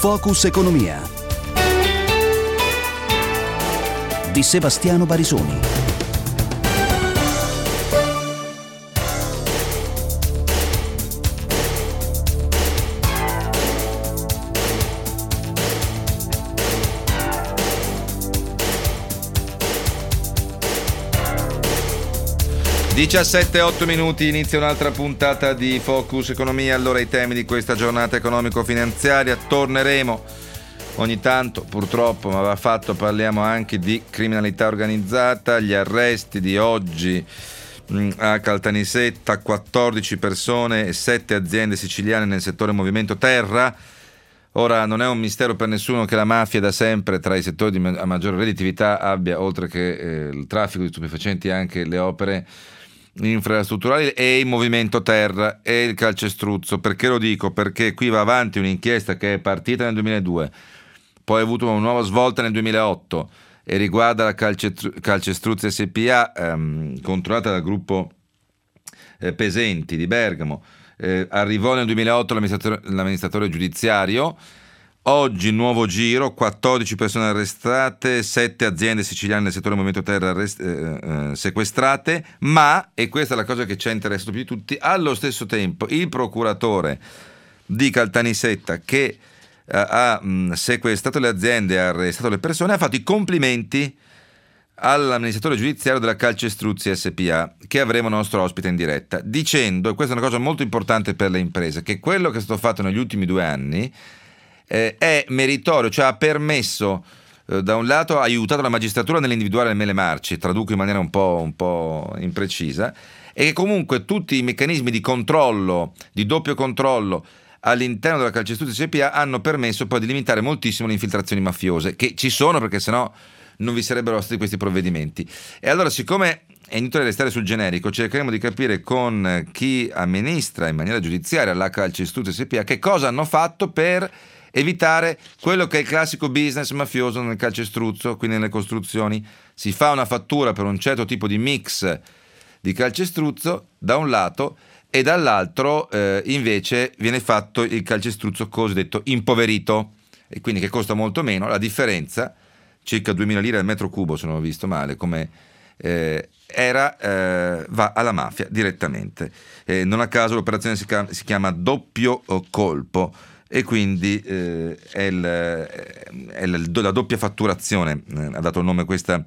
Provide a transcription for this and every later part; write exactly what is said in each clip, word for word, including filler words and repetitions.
Focus Economia di Sebastiano Barisoni. diciassette e otto minuti, inizia un'altra puntata di Focus Economia. Allora, i temi di questa giornata economico-finanziaria: torneremo ogni tanto, purtroppo, ma va fatto, parliamo anche di criminalità organizzata, gli arresti di oggi mh, a Caltanissetta, quattordici persone e sette aziende siciliane nel settore movimento terra. Ora, non è un mistero per nessuno che la mafia da sempre tra i settori di ma- a maggiore redditività abbia, oltre che eh, il traffico di stupefacenti, anche le opere infrastrutturali e il movimento terra e il calcestruzzo. Perché lo dico? Perché qui va avanti un'inchiesta che è partita nel duemiladue, poi ha avuto una nuova svolta nel duemilaotto e riguarda la Calcetru- Calcestruzzo S P A, ehm, controllata dal gruppo eh, Pesenti di Bergamo. Eh, arrivò nel duemilaotto l'amministratore, l'amministratore giudiziario. Oggi nuovo giro, quattordici persone arrestate, sette aziende siciliane nel settore movimento terra arrest- eh, eh, sequestrate, ma, e questa è la cosa che ci ha interessato più di tutti, allo stesso tempo il procuratore di Caltanissetta, che eh, ha mh, sequestrato le aziende e ha arrestato le persone, ha fatto i complimenti all'amministratore giudiziario della Calcestruzzi S P A, che avremo nostro ospite in diretta, dicendo, e questa è una cosa molto importante per le imprese, che quello che è stato fatto negli ultimi due anni eh, è meritorio, cioè ha permesso, eh, da un lato ha aiutato la magistratura nell'individuare le mele marci, traduco in maniera un po', un po' imprecisa, e che comunque tutti i meccanismi di controllo, di doppio controllo all'interno della Calcestruzzi S P A hanno permesso poi di limitare moltissimo le infiltrazioni mafiose, che ci sono, perché sennò non vi sarebbero stati questi provvedimenti. E allora, siccome è inutile restare sul generico, cercheremo di capire con chi amministra in maniera giudiziaria la Calcestruzzo S P A che cosa hanno fatto per evitare quello che è il classico business mafioso nel calcestruzzo, quindi nelle costruzioni. Si fa una fattura per un certo tipo di mix di calcestruzzo da un lato, e dall'altro eh, invece viene fatto il calcestruzzo cosiddetto impoverito, e quindi che costa molto meno. La differenza, circa duemila lire al metro cubo, se non ho visto male, come eh, era, eh, va alla mafia direttamente. Eh, non a caso l'operazione si chiama, si chiama doppio colpo, e quindi eh, è, il, è il, la doppia fatturazione, eh, ha dato il nome a questa,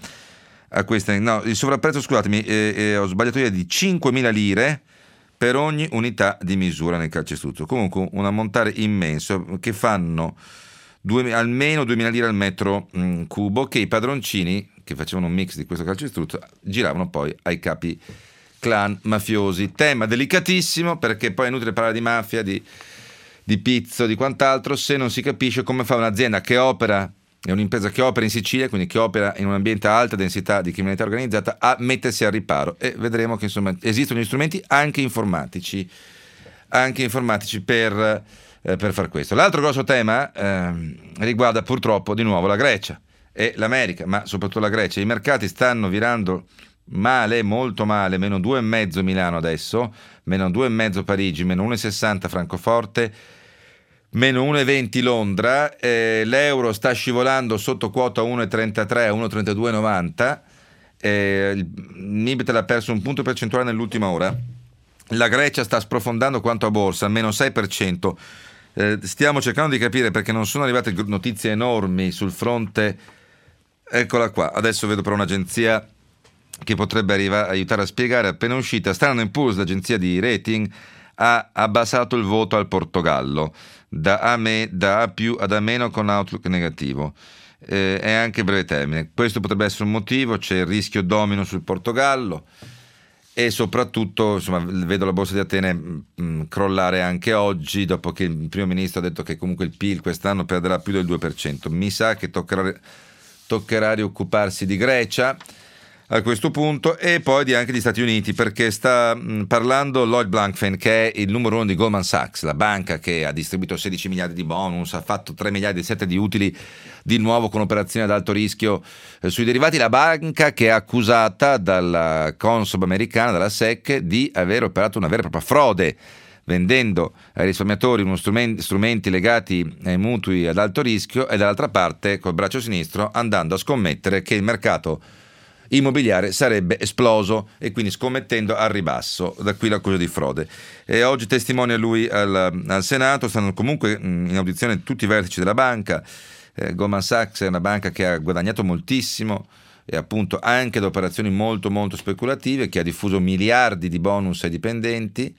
a questa no, il sovrapprezzo, scusatemi, eh, eh, ho sbagliato io, è di cinquemila lire per ogni unità di misura nel calcestruzzo. Comunque un ammontare immenso, che fanno Due, almeno duemila lire al metro mh, cubo, che i padroncini, che facevano un mix di questo calcestruzzo, giravano poi ai capi clan mafiosi. Tema delicatissimo, perché poi è inutile parlare di mafia, di, di pizzo, di quant'altro, se non si capisce come fa un'azienda che opera, è un'impresa che opera in Sicilia, quindi che opera in un ambiente a alta densità di criminalità organizzata, a mettersi al riparo. E vedremo che insomma esistono gli strumenti anche informatici, anche informatici per... per far questo. L'altro grosso tema eh, riguarda purtroppo di nuovo la Grecia e l'America, ma soprattutto la Grecia. I mercati stanno virando male, molto male, meno due virgola cinque Milano adesso, meno due virgola cinque Parigi, meno uno virgola sessanta Francoforte, meno uno virgola venti Londra, eh, l'euro sta scivolando sotto quota uno virgola trentatré, uno virgola trentadue novanta, eh, il Nibet ha perso un punto percentuale nell'ultima ora. La Grecia sta sprofondando quanto a borsa, meno sei per cento. Eh, stiamo cercando di capire perché non sono arrivate notizie enormi sul fronte. Eccola qua, adesso vedo però un'agenzia che potrebbe arrivare, aiutare a spiegare. Appena uscita, Standard and Poor's, l'agenzia di rating, ha abbassato il voto al Portogallo da A, me, da A più ad A meno con outlook negativo, eh, e anche breve termine. Questo potrebbe essere un motivo, c'è il rischio domino sul Portogallo. E soprattutto, insomma, vedo la borsa di Atene mh, crollare anche oggi, dopo che il primo ministro ha detto che comunque il P I L quest'anno perderà più del due per cento. Mi sa che toccherà, toccherà rioccuparsi di Grecia a questo punto, e poi di anche gli Stati Uniti, perché sta mh, parlando Lloyd Blankfein, che è il numero uno di Goldman Sachs, la banca che ha distribuito sedici miliardi di bonus, ha fatto tre miliardi e sette di utili di nuovo con operazioni ad alto rischio eh, sui derivati. La banca che è accusata dalla Consob americana, dalla S E C, di aver operato una vera e propria frode vendendo ai risparmiatori uno strumenti, strumenti legati ai mutui ad alto rischio, e dall'altra parte col braccio sinistro andando a scommettere che il mercato immobiliare sarebbe esploso, e quindi scommettendo al ribasso. Da qui l'accusa di frode. E oggi testimonia lui al, al Senato. Stanno comunque in audizione tutti i vertici della banca. eh, Goldman Sachs è una banca che ha guadagnato moltissimo, e appunto anche da operazioni molto molto speculative, che ha diffuso miliardi di bonus ai dipendenti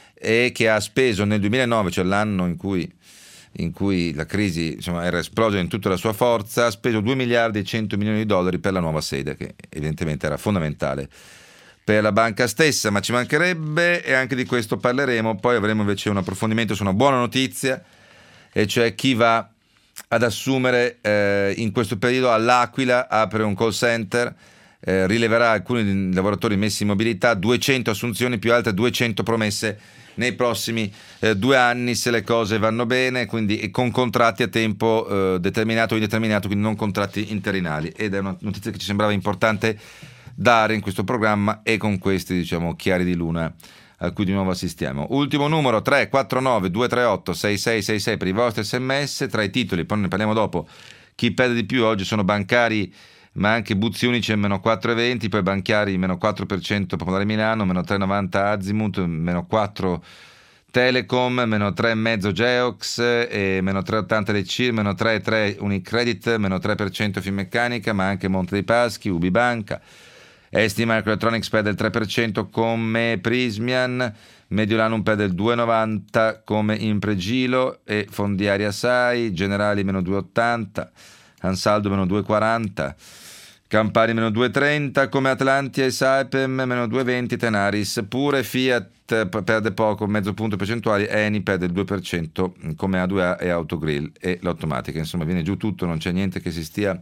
e che ha speso nel duemilanove, cioè l'anno in cui in cui la crisi, insomma, era esplosa in tutta la sua forza, ha speso due miliardi e cento milioni di dollari per la nuova sede, che evidentemente era fondamentale per la banca stessa, ma ci mancherebbe, e anche di questo parleremo. Poi avremo invece un approfondimento su una buona notizia, e cioè chi va ad assumere eh, in questo periodo all'Aquila, apre un call center, eh, rileverà alcuni lavoratori messi in mobilità, duecento assunzioni più altre duecento promesse nei prossimi eh, due anni, se le cose vanno bene, quindi, e con contratti a tempo eh, determinato o indeterminato, quindi non contratti interinali. Ed è una notizia che ci sembrava importante dare in questo programma, e con questi, diciamo, chiari di luna a cui di nuovo assistiamo. Ultimo numero tre quattro nove due tre otto sei sei sei sei per i vostri sms. Tra i titoli, poi ne parliamo dopo, chi perde di più oggi sono bancari, ma anche Buzzi Unice meno quattro virgola venti, poi banchiari meno quattro per cento Popolare Milano, meno tre virgola novanta Azimut, meno quattro Telecom, meno tre virgola cinque Geox, e meno tre virgola ottanta Le C I R, meno tre virgola tre Unicredit, meno tre per cento Finmeccanica, ma anche Monte dei Paschi, Ubibanca, S T Microelectronics perde il tre per cento come Prismian, Mediolanum perde il due virgola novanta come Impregilo, e Fondiaria Sai, Generali meno due virgola ottanta, Ansaldo meno due virgola quaranta, Campari meno due virgola trenta come Atlantia e Saipem, meno due virgola venti Tenaris pure, Fiat perde poco, mezzo punto percentuale, Eni perde il due per cento come A due A e Autogrill e l'Automatica. Insomma, viene giù tutto, non c'è niente che si stia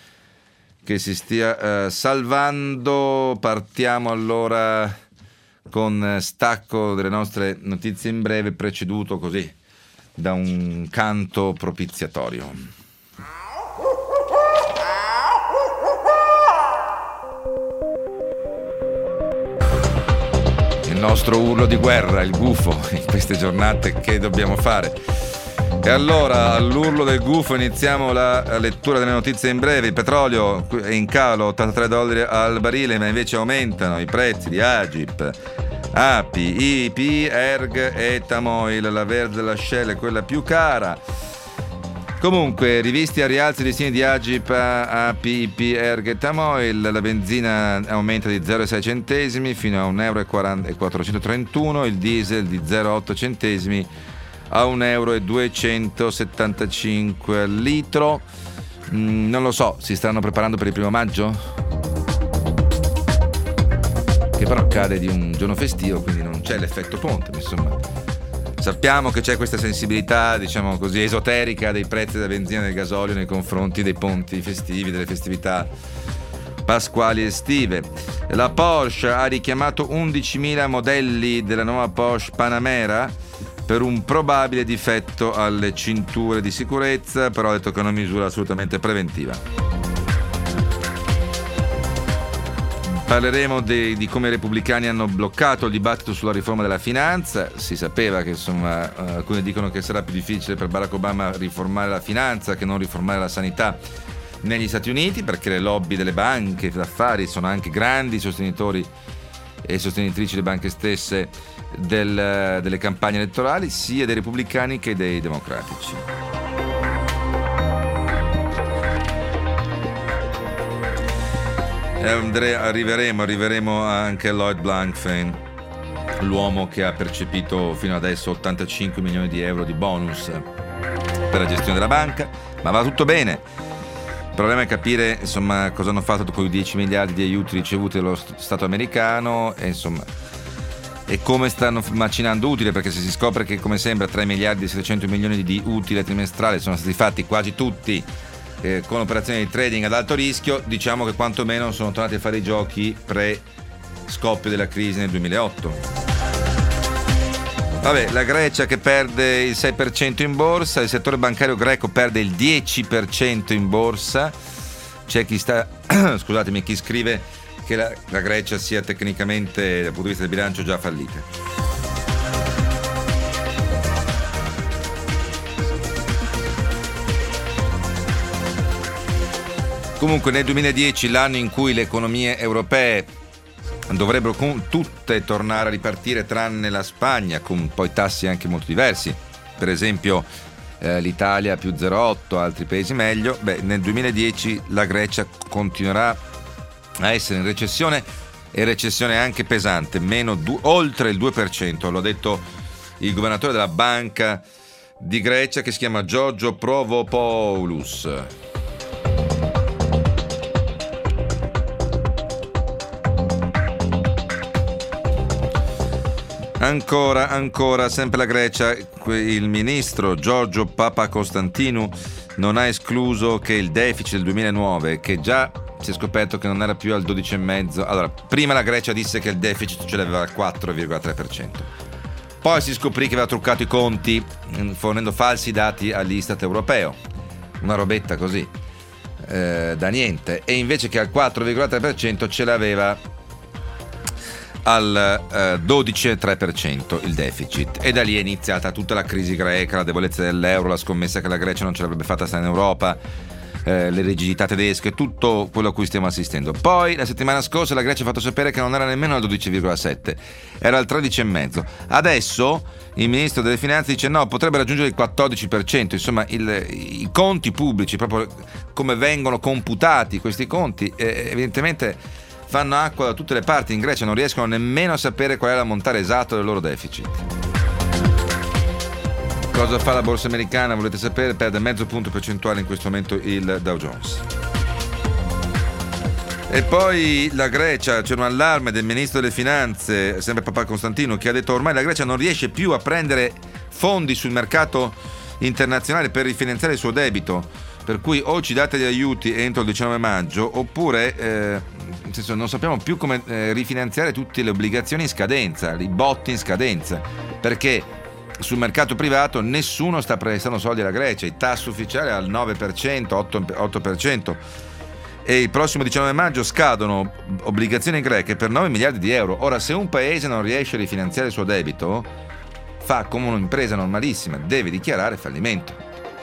che si stia eh, salvando. Partiamo allora con stacco delle nostre notizie in breve, preceduto così da un canto propiziatorio. Il nostro urlo di guerra, il gufo, in queste giornate che dobbiamo fare. E allora, all'urlo del gufo, iniziamo la lettura delle notizie in breve. Il petrolio è in calo, ottantatré dollari al barile, ma invece aumentano i prezzi di Agip, A P I, I P, Erg e Tamoil. La verde della Shell è quella più cara. Comunque, rivisti a rialzo i listini di Agip, A P, I P, Erg e Tamoil. La benzina aumenta di zero virgola sei centesimi fino a un euro e quattrocentotrentuno, il diesel di zero virgola otto centesimi a un euro e duecentosettantacinque al litro. Mm, non lo so, si stanno preparando per il primo maggio? Che però cade di un giorno festivo, quindi non c'è l'effetto ponte, insomma. Sappiamo che c'è questa sensibilità, diciamo così, esoterica dei prezzi della benzina e del gasolio nei confronti dei ponti festivi, delle festività pasquali estive. La Porsche ha richiamato undicimila modelli della nuova Porsche Panamera per un probabile difetto alle cinture di sicurezza, però ha detto che è una misura assolutamente preventiva. Parleremo di, di come i repubblicani hanno bloccato il dibattito sulla riforma della finanza. Si sapeva che, insomma, alcuni dicono che sarà più difficile per Barack Obama riformare la finanza che non riformare la sanità negli Stati Uniti, perché le lobby delle banche d'affari sono anche grandi sostenitori e sostenitrici, le banche stesse, del, delle campagne elettorali, sia dei repubblicani che dei democratici. E andre, arriveremo, arriveremo anche a Lloyd Blankfein, l'uomo che ha percepito fino adesso ottantacinque milioni di euro di bonus per la gestione della banca, ma va tutto bene. Il problema è capire, insomma, cosa hanno fatto con i dieci miliardi di aiuti ricevuti dallo Stato americano, e insomma, e come stanno macinando utile, perché se si scopre che, come sembra, tre miliardi e settecento milioni di utile trimestrale sono stati fatti quasi tutti eh, con operazioni di trading ad alto rischio, diciamo che quantomeno sono tornati a fare i giochi pre scoppio della crisi nel duemilaotto. Vabbè, la Grecia che perde il sei per cento in borsa, il settore bancario greco perde il dieci per cento in borsa. C'è chi sta, scusatemi, chi scrive che la, la Grecia sia tecnicamente, dal punto di vista del bilancio, già fallita. Comunque nel duemiladieci, l'anno in cui le economie europee dovrebbero con tutte tornare a ripartire tranne la Spagna, con poi tassi anche molto diversi, per esempio eh, l'Italia più zero virgola otto, altri paesi meglio. Beh, nel duemiladieci la Grecia continuerà a essere in recessione, e recessione anche pesante, meno du- oltre il due per cento, l'ha detto il governatore della Banca di Grecia, che si chiama Giorgio Provopoulos. Ancora, ancora, sempre la Grecia, il ministro Giorgio Papakonstantinou non ha escluso che il deficit del duemilanove, che già si è scoperto che non era più al dodici virgola cinque per cento, allora prima la Grecia disse che il deficit ce l'aveva al quattro virgola tre per cento, poi si scoprì che aveva truccato i conti fornendo falsi dati all'Istat europeo, una robetta così eh, da niente, e invece che al quattro virgola tre per cento ce l'aveva al eh, dodici virgola tre per cento il deficit, e da lì è iniziata tutta la crisi greca, la debolezza dell'euro, la scommessa che la Grecia non ce l'avrebbe fatta stare in Europa, eh, le rigidità tedesche, tutto quello a cui stiamo assistendo. Poi la settimana scorsa la Grecia ha fatto sapere che non era nemmeno al dodici virgola sette, era al tredici virgola cinque. Adesso il ministro delle finanze dice no, potrebbe raggiungere il quattordici per cento. Insomma, il, i conti pubblici, proprio come vengono computati questi conti, eh, evidentemente fanno acqua da tutte le parti. In Grecia non riescono nemmeno a sapere qual è l'ammontare esatto del loro deficit. Cosa fa la borsa americana? Volete sapere? Perde mezzo punto percentuale in questo momento il Dow Jones. E poi la Grecia, c'è un allarme del ministro delle finanze, sempre Papakonstantinou, che ha detto ormai la Grecia non riesce più a prendere fondi sul mercato internazionale per rifinanziare il suo debito, per cui o ci date gli aiuti entro il diciannove maggio, oppure eh, nel senso, non sappiamo più come eh, rifinanziare tutte le obbligazioni in scadenza, i botti in scadenza, perché sul mercato privato nessuno sta prestando soldi alla Grecia, il tasso ufficiale è al nove per cento, otto per cento, e il prossimo diciannove maggio scadono obbligazioni greche per nove miliardi di euro. Ora, se un paese non riesce a rifinanziare il suo debito, fa come un'impresa normalissima, deve dichiarare fallimento.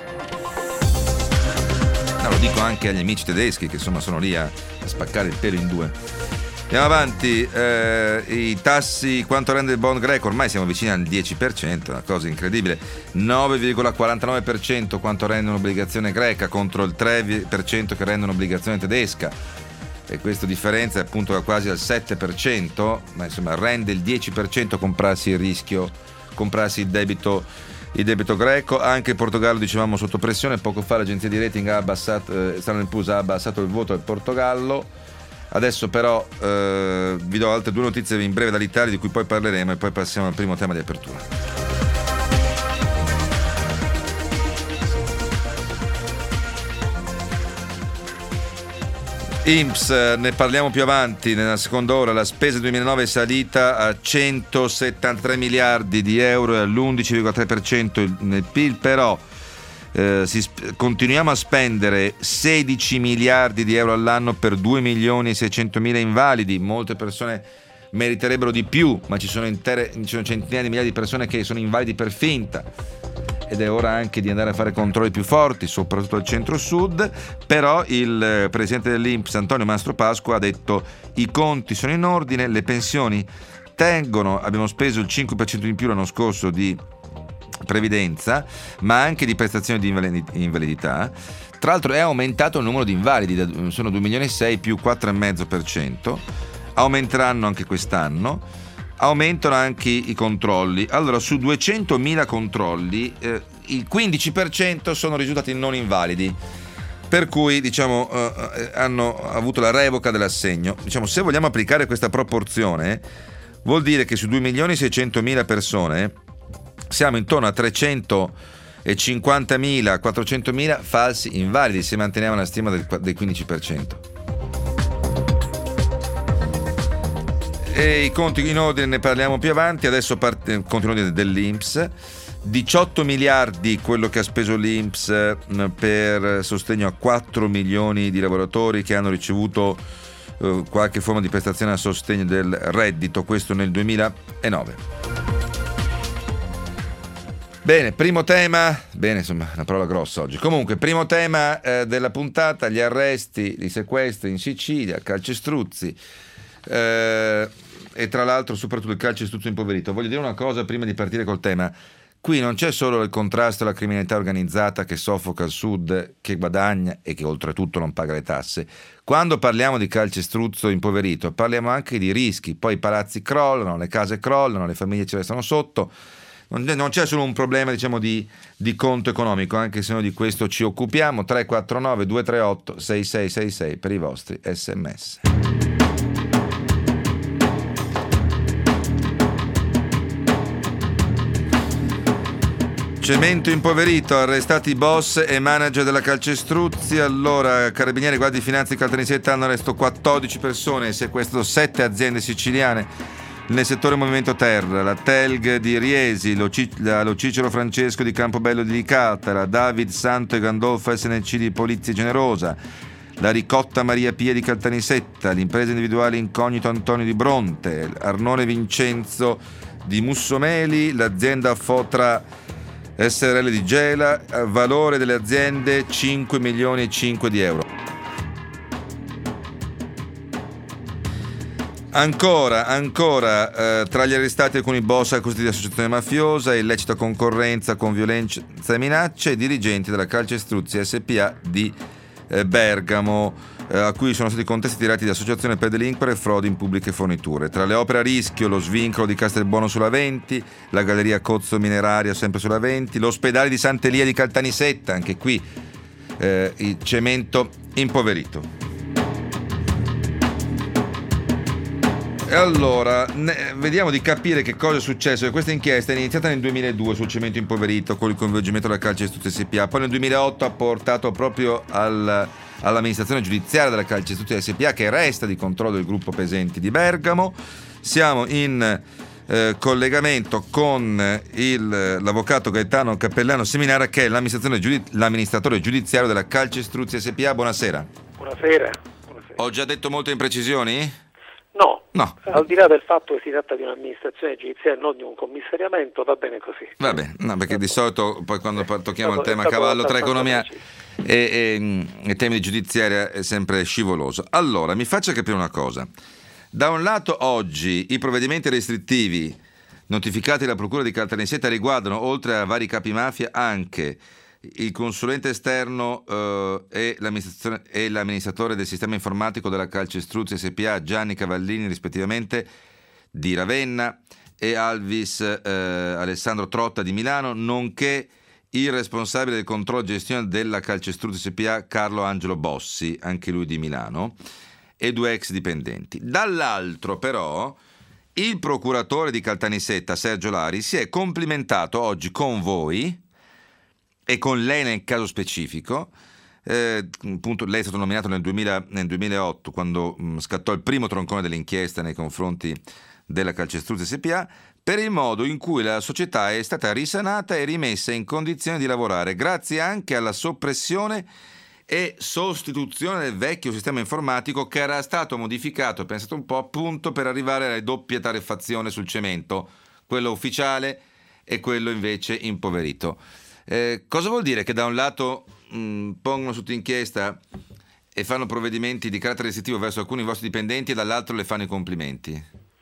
No, lo dico anche agli amici tedeschi che insomma sono lì a, a spaccare il pelo in due. Andiamo avanti, eh, i tassi, quanto rende il bond greco? Ormai siamo vicini al dieci per cento, una cosa incredibile, nove virgola quarantanove per cento quanto rende un'obbligazione greca contro il tre per cento che rende un'obbligazione tedesca, e questa differenza è appunto quasi al sette per cento, ma insomma rende il dieci per cento comprarsi il rischio, comprarsi il debito il debito greco. Anche il Portogallo, dicevamo, sotto pressione. Poco fa l'agenzia di rating ha abbassato, eh, Standard and Poor's ha abbassato il voto del Portogallo. Adesso però eh, vi do altre due notizie in breve dall'Italia, di cui poi parleremo, e poi passiamo al primo tema di apertura. I N P S, ne parliamo più avanti nella seconda ora. La spesa del duemilanove è salita a centosettantatré miliardi di euro e all'undici virgola tre per cento nel P I L, però eh, si sp- continuiamo a spendere sedici miliardi di euro all'anno per due milioni e seicentomila invalidi. Molte persone meriterebbero di più, ma ci sono, intere, ci sono centinaia di migliaia di persone che sono invalidi per finta, ed è ora anche di andare a fare controlli più forti, soprattutto al centro-sud. Però il presidente dell'I N P S, Antonio Mastropasqua, ha detto i conti sono in ordine, le pensioni tengono, abbiamo speso il cinque per cento in più l'anno scorso di previdenza, ma anche di prestazioni di invalidità. Tra l'altro è aumentato il numero di invalidi, sono due milioni e sei più quattro virgola cinque per cento, aumenteranno anche quest'anno. Aumentano anche i controlli. Allora, su duecentomila controlli eh, il quindici per cento sono risultati non invalidi, per cui diciamo eh, hanno avuto la revoca dell'assegno. Diciamo, se vogliamo applicare questa proporzione, vuol dire che su due milioni e seicentomila persone siamo intorno a trecentocinquantamila quattrocentomila falsi invalidi, se manteniamo la stima del, del quindici per cento. E i conti in ordine ne parliamo più avanti. Adesso parte, continuo dell'I N P S. diciotto miliardi quello che ha speso l'I N P S per sostegno a quattro milioni di lavoratori che hanno ricevuto eh, qualche forma di prestazione a sostegno del reddito, questo nel duemilanove. Bene, primo tema, bene insomma, una parola grossa oggi. Comunque, primo tema eh, della puntata, gli arresti, i sequestri in Sicilia, calcestruzzi eh, e tra l'altro soprattutto il calcestruzzo impoverito. Voglio dire una cosa prima di partire col tema. Qui non c'è solo il contrasto alla criminalità organizzata che soffoca il sud, che guadagna e che oltretutto non paga le tasse. Quando parliamo di calcestruzzo impoverito parliamo anche di rischi, poi i palazzi crollano, le case crollano, le famiglie ci restano sotto. Non c'è solo un problema, diciamo, di, di conto economico, anche se noi di questo ci occupiamo. Tre quattro nove due tre otto sei sei sei sei per i vostri sms. Cemento impoverito, arrestati boss e manager della calcestruzzi. Allora, Carabinieri, Guardia di Finanza e Caltanissetta hanno arrestato quattordici persone e sequestrato sette aziende siciliane nel settore Movimento Terra, la Telg di Riesi, lo, C- la, lo Cicero Francesco di Campobello di Licata, la David Santo e Gandolfo S N C di Polizia Generosa, la Ricotta Maria Pia di Caltanissetta, l'impresa individuale Incognito Antonio di Bronte, Arnone Vincenzo di Mussomeli, l'azienda Fotra S R L di Gela, valore delle aziende cinque milioni e cinque di euro. Ancora, ancora, eh, tra gli arrestati alcuni boss accusati di associazione mafiosa, illecita concorrenza con violenza e minacce, e dirigenti della Calcestruzzi S P A di eh, Bergamo, eh, a cui sono stati contesti tirati di associazione per delinquere e frodi in pubbliche forniture. Tra le opere a rischio, lo svincolo di Castelbuono sulla Venti, la galleria Cozzo Mineraria sempre sulla Venti, l'ospedale di Sant'Elia di Caltanissetta, anche qui eh, il cemento impoverito. E allora, ne, vediamo di capire che cosa è successo. Questa inchiesta è iniziata nel duemiladue sul cemento impoverito con il coinvolgimento della Calcestruzzi S P A, poi nel duemilaotto ha portato proprio al, all'amministrazione giudiziaria della Calcestruzzi S P A, che resta di controllo del gruppo Pesenti di Bergamo. Siamo in eh, collegamento con il, l'avvocato Gaetano Cappellano Seminara, che è l'amministratore, giudi- l'amministratore giudiziario della Calcestruzzi S P A. Buonasera. Buonasera. Buonasera. Ho già detto molte imprecisioni? No, no, al di là del fatto che si tratta di un'amministrazione giudiziaria e non di un commissariamento, va bene così. Va bene, no, perché di solito poi quando tocchiamo il tema stato cavallo tra abbastanza economia preciso. e, e, e temi di giudiziaria è sempre scivoloso. Allora, mi faccia capire una cosa. Da un lato oggi i provvedimenti restrittivi notificati dalla Procura di Caltanissetta riguardano, oltre a vari capi mafia, anche il consulente esterno eh, e, e l'amministratore del sistema informatico della Calcestruzzi S P A, Gianni Cavallini, rispettivamente di Ravenna, e Alvis eh, Alessandro Trotta di Milano, nonché il responsabile del controllo e gestione della Calcestruzzi S P A, Carlo Angelo Bossi, anche lui di Milano, e due ex dipendenti. Dall'altro però il procuratore di Caltanissetta, Sergio Lari, si è complimentato oggi con voi e con lei nel caso specifico. Eh, appunto, lei è stato nominato nel, duemila, nel duemilaotto, quando mh, scattò il primo troncone dell'inchiesta nei confronti della Calcestruzzi S P A, per il modo in cui la società è stata risanata e rimessa in condizione di lavorare, grazie anche alla soppressione e sostituzione del vecchio sistema informatico, che era stato modificato, pensate un po', appunto per arrivare alla doppia tariffazione sul cemento, quello ufficiale e quello invece impoverito. Eh, cosa vuol dire? Che da un lato mh, pongono sotto inchiesta e fanno provvedimenti di carattere restrittivo verso alcuni vostri dipendenti, e dall'altro le fanno i complimenti?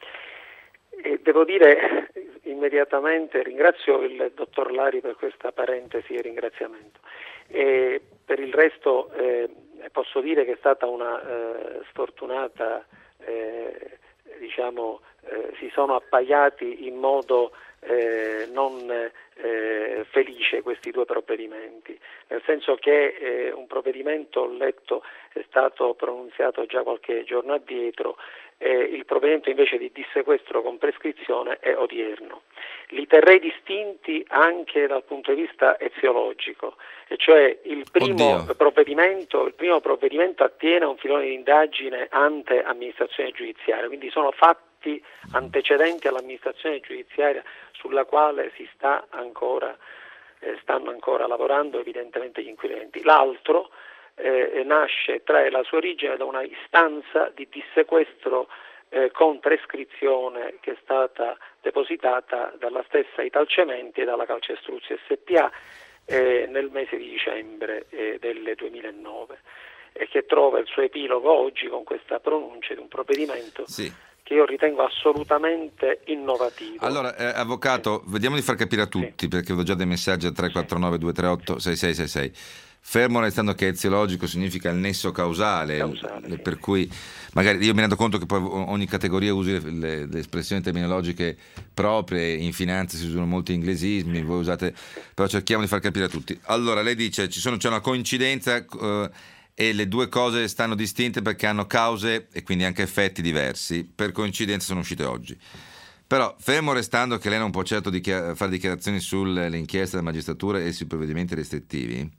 E devo dire immediatamente, ringrazio il dottor Lari per questa parentesi e ringraziamento. E per il resto eh, posso dire che è stata una eh, sfortunata, eh, diciamo, eh, si sono appaiati in modo eh, non eh, felice questi due provvedimenti, nel senso che eh, un provvedimento, ho letto, è stato pronunziato già qualche giorno addietro, eh, il provvedimento invece di dissequestro con prescrizione è odierno. Li terrei distinti anche dal punto di vista eziologico, e cioè il primo Oddio. provvedimento, il primo provvedimento attiene a un filone di indagine ante amministrazione giudiziaria, quindi sono fatti antecedenti all'amministrazione giudiziaria sulla quale si sta ancora, eh, stanno ancora lavorando evidentemente gli inquirenti. L'altro eh, nasce, trae la sua origine da una istanza di dissequestro eh, con prescrizione che è stata depositata dalla stessa Italcementi e dalla Calcestruzzi S P A eh, nel mese di dicembre eh, del duemilanove, e che trova il suo epilogo oggi con questa pronuncia di un provvedimento sì. che io ritengo assolutamente innovativo. Allora, eh, avvocato, sì. vediamo di far capire a tutti, sì. perché vedo già dei messaggi a tre quattro nove due tre otto sei sei sei sei. Fermo restando che eziologico significa il nesso causale, causale sì. per cui magari io mi rendo conto che poi ogni categoria usi le, le, le espressioni terminologiche proprie, in finanza si usano molti inglesismi, voi usate, però cerchiamo di far capire a tutti. Allora, lei dice ci sono, c'è una coincidenza eh, e le due cose stanno distinte perché hanno cause e quindi anche effetti diversi, per coincidenza sono uscite oggi. Però, fermo restando che lei non può certo dichiar- fare dichiarazioni sulle inchieste della magistratura e sui provvedimenti restrittivi,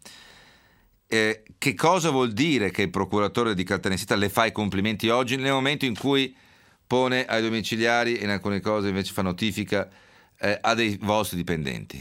Eh, che cosa vuol dire che il procuratore di Caltanissetta le fa i complimenti oggi nel momento in cui pone ai domiciliari e in alcune cose invece fa notifica eh, a dei vostri dipendenti?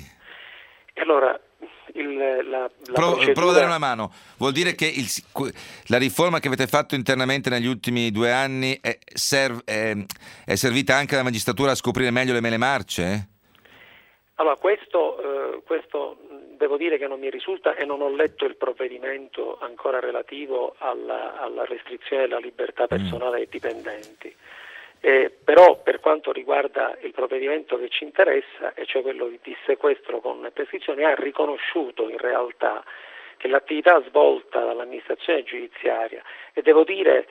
E allora il, la, la Provo, procedura... provo a dare una mano. Vuol dire che il, la riforma che avete fatto internamente negli ultimi due anni è, serv, è, è servita anche alla magistratura a scoprire meglio le mele marce? Allora questo, eh, questo devo dire che non mi risulta e non ho letto il provvedimento ancora relativo alla, alla restrizione della libertà personale dei dipendenti. Eh, però per quanto riguarda il provvedimento che ci interessa, e cioè quello di dissequestro con prescrizione, ha riconosciuto in realtà che l'attività svolta dall'amministrazione giudiziaria, e devo dire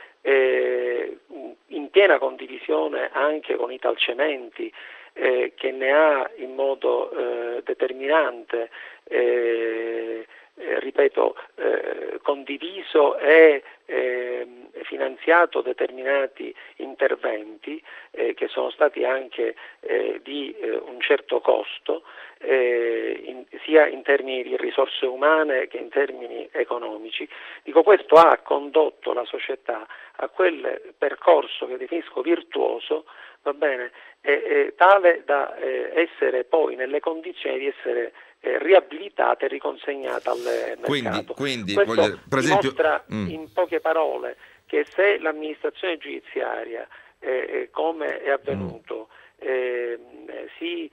eh, in piena condivisione anche con Italcementi, eh, che ne ha in modo eh, determinante eh, eh, ripeto, eh, condiviso e eh, finanziato determinati interventi eh, che sono stati anche eh, di eh, un certo costo, eh, in, sia in termini di risorse umane che in termini economici. Dico, questo ha condotto la società a quel percorso che definisco virtuoso, va bene, eh, eh, tale da eh, essere poi nelle condizioni di essere Eh, riabilitata e riconsegnata al mercato. Quindi, quindi Questo voglio, per esempio, dimostra mm. in poche parole che se l'amministrazione giudiziaria, eh, come è avvenuto, mm. eh, si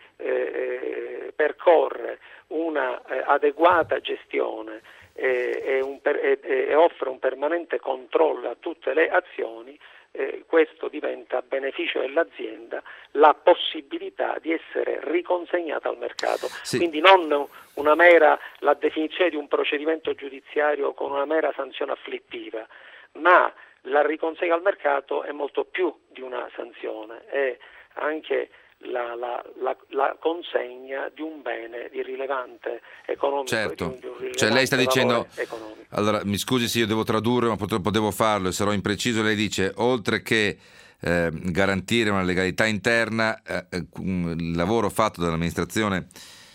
eh, percorre una eh, adeguata gestione eh, e, un per, e, e offre un permanente controllo a tutte le azioni, Eh, questo diventa a beneficio dell'azienda la possibilità di essere riconsegnata al mercato. Sì. Quindi non una mera, la definizione di un procedimento giudiziario con una mera sanzione afflittiva, ma la riconsegna al mercato è molto più di una sanzione, è anche La, la, la, la consegna di un bene di rilevante economico. Certo, di un, di un rilevante cioè lei sta dicendo economico. Allora mi scusi se io devo tradurre, ma purtroppo devo farlo e sarò impreciso. Lei dice, oltre che eh, garantire una legalità interna, eh, il lavoro fatto dall'amministrazione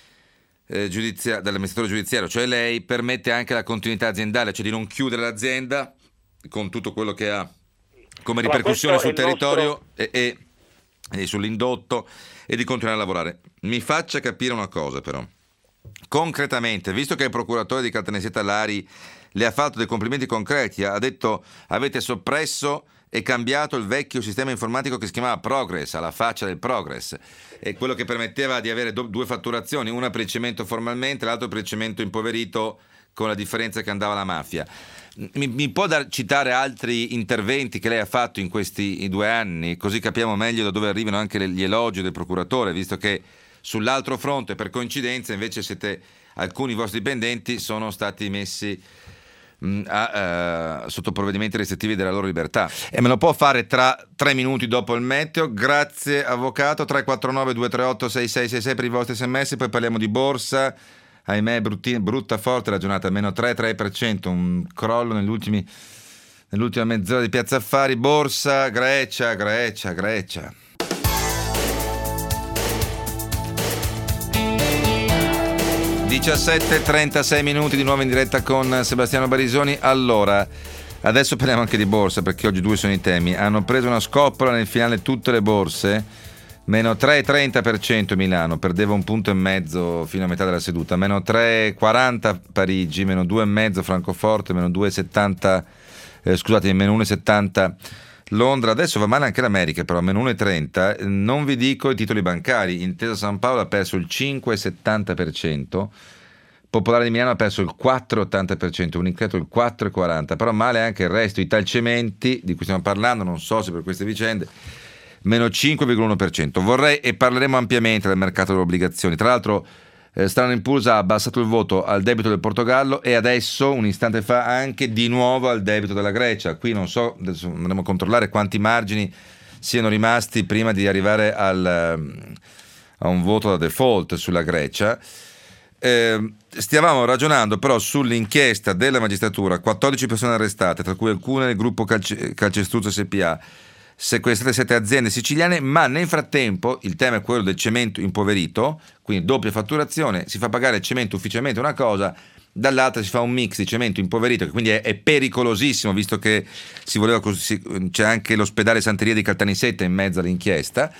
eh, giudizia- dall'amministratore giudiziario, cioè lei, permette anche la continuità aziendale, cioè di non chiudere l'azienda con tutto quello che ha come ripercussione allora, sul territorio nostro... e, e e sull'indotto, e di continuare a lavorare. Mi faccia capire una cosa però, concretamente, visto che il procuratore di Caltanissetta Lari le ha fatto dei complimenti concreti, ha detto avete soppresso e cambiato il vecchio sistema informatico che si chiamava Progress, alla faccia del Progress, e quello che permetteva di avere do- due fatturazioni, una per il cemento formalmente, l'altro per il cemento impoverito, con la differenza che andava la mafia. Mi, mi può dar, citare altri interventi che lei ha fatto in questi due anni, così capiamo meglio da dove arrivano anche le, gli elogi del procuratore, visto che sull'altro fronte, per coincidenza, invece siete, alcuni vostri dipendenti sono stati messi mh, a, uh, sotto provvedimenti restrittivi della loro libertà. E me lo può fare tra tre minuti dopo il meteo. Grazie avvocato. Tre quattro nove due tre otto sei sei sei sei per i vostri sms. Poi parliamo di borsa. Ahimè, brutti, brutta forte la giornata, meno tre virgola tre per cento, un crollo negli ultimi, nell'ultima mezz'ora di Piazza Affari. Borsa, Grecia, Grecia, Grecia. diciassette e trentasei minuti di nuovo in diretta con Sebastiano Barisoni. Allora, adesso parliamo anche di borsa, perché oggi due sono i temi. Hanno preso una scoppola nel finale tutte le borse. Meno tre virgola trenta per cento Milano, perdeva un punto e mezzo fino a metà della seduta. Meno tre virgola quaranta Parigi, meno due virgola cinque Francoforte, meno due virgola settanta, eh, scusate, meno uno virgola settanta Londra, adesso va male anche l'America, però meno uno virgola trenta. Non vi dico i titoli bancari. Intesa San Paolo ha perso il cinque virgola settanta per cento, Popolare di Milano ha perso il quattro virgola ottanta per cento, Unicredito il quattro virgola quaranta per cento, però male anche il resto. Italcementi, di cui stiamo parlando, non so se per queste vicende, meno cinque virgola uno per cento. Vorrei, e parleremo ampiamente del mercato delle obbligazioni. Tra l'altro eh, Standard and Poor's ha abbassato il voto al debito del Portogallo e adesso, un istante fa, anche di nuovo al debito della Grecia. Qui non so, adesso andremo a controllare quanti margini siano rimasti prima di arrivare al, a un voto da default sulla Grecia. Eh, stavamo ragionando però sull'inchiesta della magistratura, quattordici persone arrestate, tra cui alcune del gruppo Calce, Calcestruzzo S P A, sequestrate sette aziende siciliane, ma nel frattempo il tema è quello del cemento impoverito, quindi doppia fatturazione, si fa pagare il cemento ufficialmente una cosa, dall'altra si fa un mix di cemento impoverito, che quindi è, è pericolosissimo, visto che si voleva, c'è anche l'ospedale Santeria di Caltanissetta in mezzo all'inchiesta.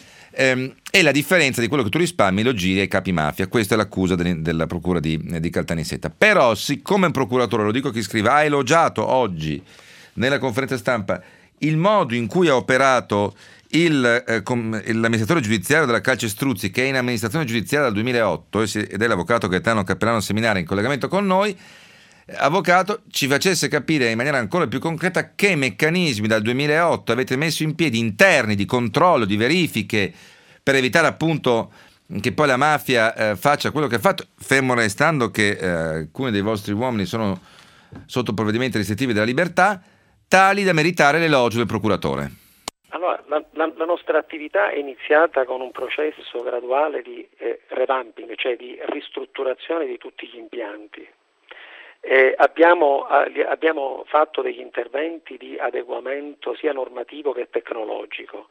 E la differenza di quello che tu risparmi lo giri ai capi mafia. Questa è l'accusa de- della procura di, di Caltanissetta. Però siccome un procuratore, lo dico chi scrive, ha elogiato oggi nella conferenza stampa il modo in cui ha operato il, eh, com- l'amministratore giudiziario della Calcestruzzi, che è in amministrazione giudiziaria dal duemilaotto ed è l'avvocato Gaetano Cappellano Seminari, in collegamento con noi, avvocato, ci facesse capire in maniera ancora più concreta che meccanismi dal duemilaotto avete messo in piedi interni di controllo, di verifiche, per evitare appunto che poi la mafia eh, faccia quello che ha fatto, fermo restando che eh, alcuni dei vostri uomini sono sotto provvedimenti restrittivi della libertà, tali da meritare l'elogio del procuratore. Allora, la, la, la nostra attività è iniziata con un processo graduale di eh, revamping, cioè di ristrutturazione di tutti gli impianti. Eh, abbiamo, eh, abbiamo fatto degli interventi di adeguamento sia normativo che tecnologico.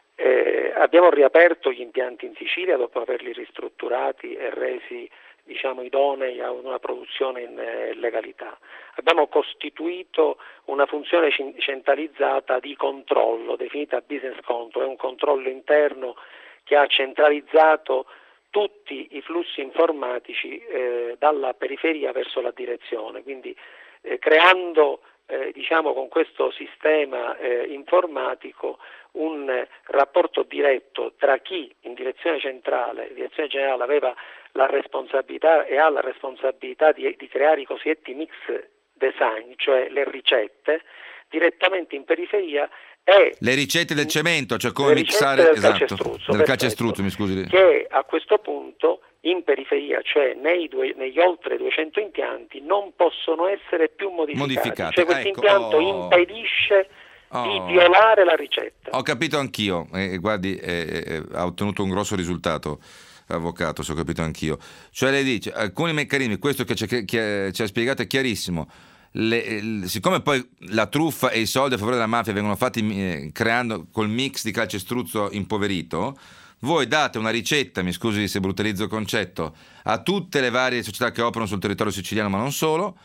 Eh, abbiamo riaperto gli impianti in Sicilia dopo averli ristrutturati e resi, diciamo, idonei a una produzione in eh, legalità. Abbiamo costituito una funzione c- centralizzata di controllo, definita business control, è un controllo interno che ha centralizzato tutti i flussi informatici eh, dalla periferia verso la direzione, quindi eh, creando eh, diciamo con questo sistema eh, informatico un eh, rapporto diretto tra chi in direzione centrale, direzione generale aveva la responsabilità e ha la responsabilità di, di creare i cosiddetti mix design, cioè le ricette, direttamente in periferia. E le ricette del cemento, cioè come mixare del esatto, calcestruzzo, del calcestruzzo, mi scusi. Che a questo punto in periferia, cioè nei due, negli oltre duecento impianti, non possono essere più modificati. modificati. Cioè questo ecco, impianto oh, impedisce oh, di violare la ricetta. Ho capito anch'io, e guardi, eh, eh, ha ottenuto un grosso risultato, avvocato, se ho capito anch'io. Cioè lei dice, alcuni meccanismi, questo che ci, che ci ha spiegato è chiarissimo. Le, le, siccome poi la truffa e i soldi a favore della mafia vengono fatti eh, creando col mix di calcestruzzo impoverito, voi date una ricetta, mi scusi se brutalizzo il concetto, a tutte le varie società che operano sul territorio siciliano, ma non solo,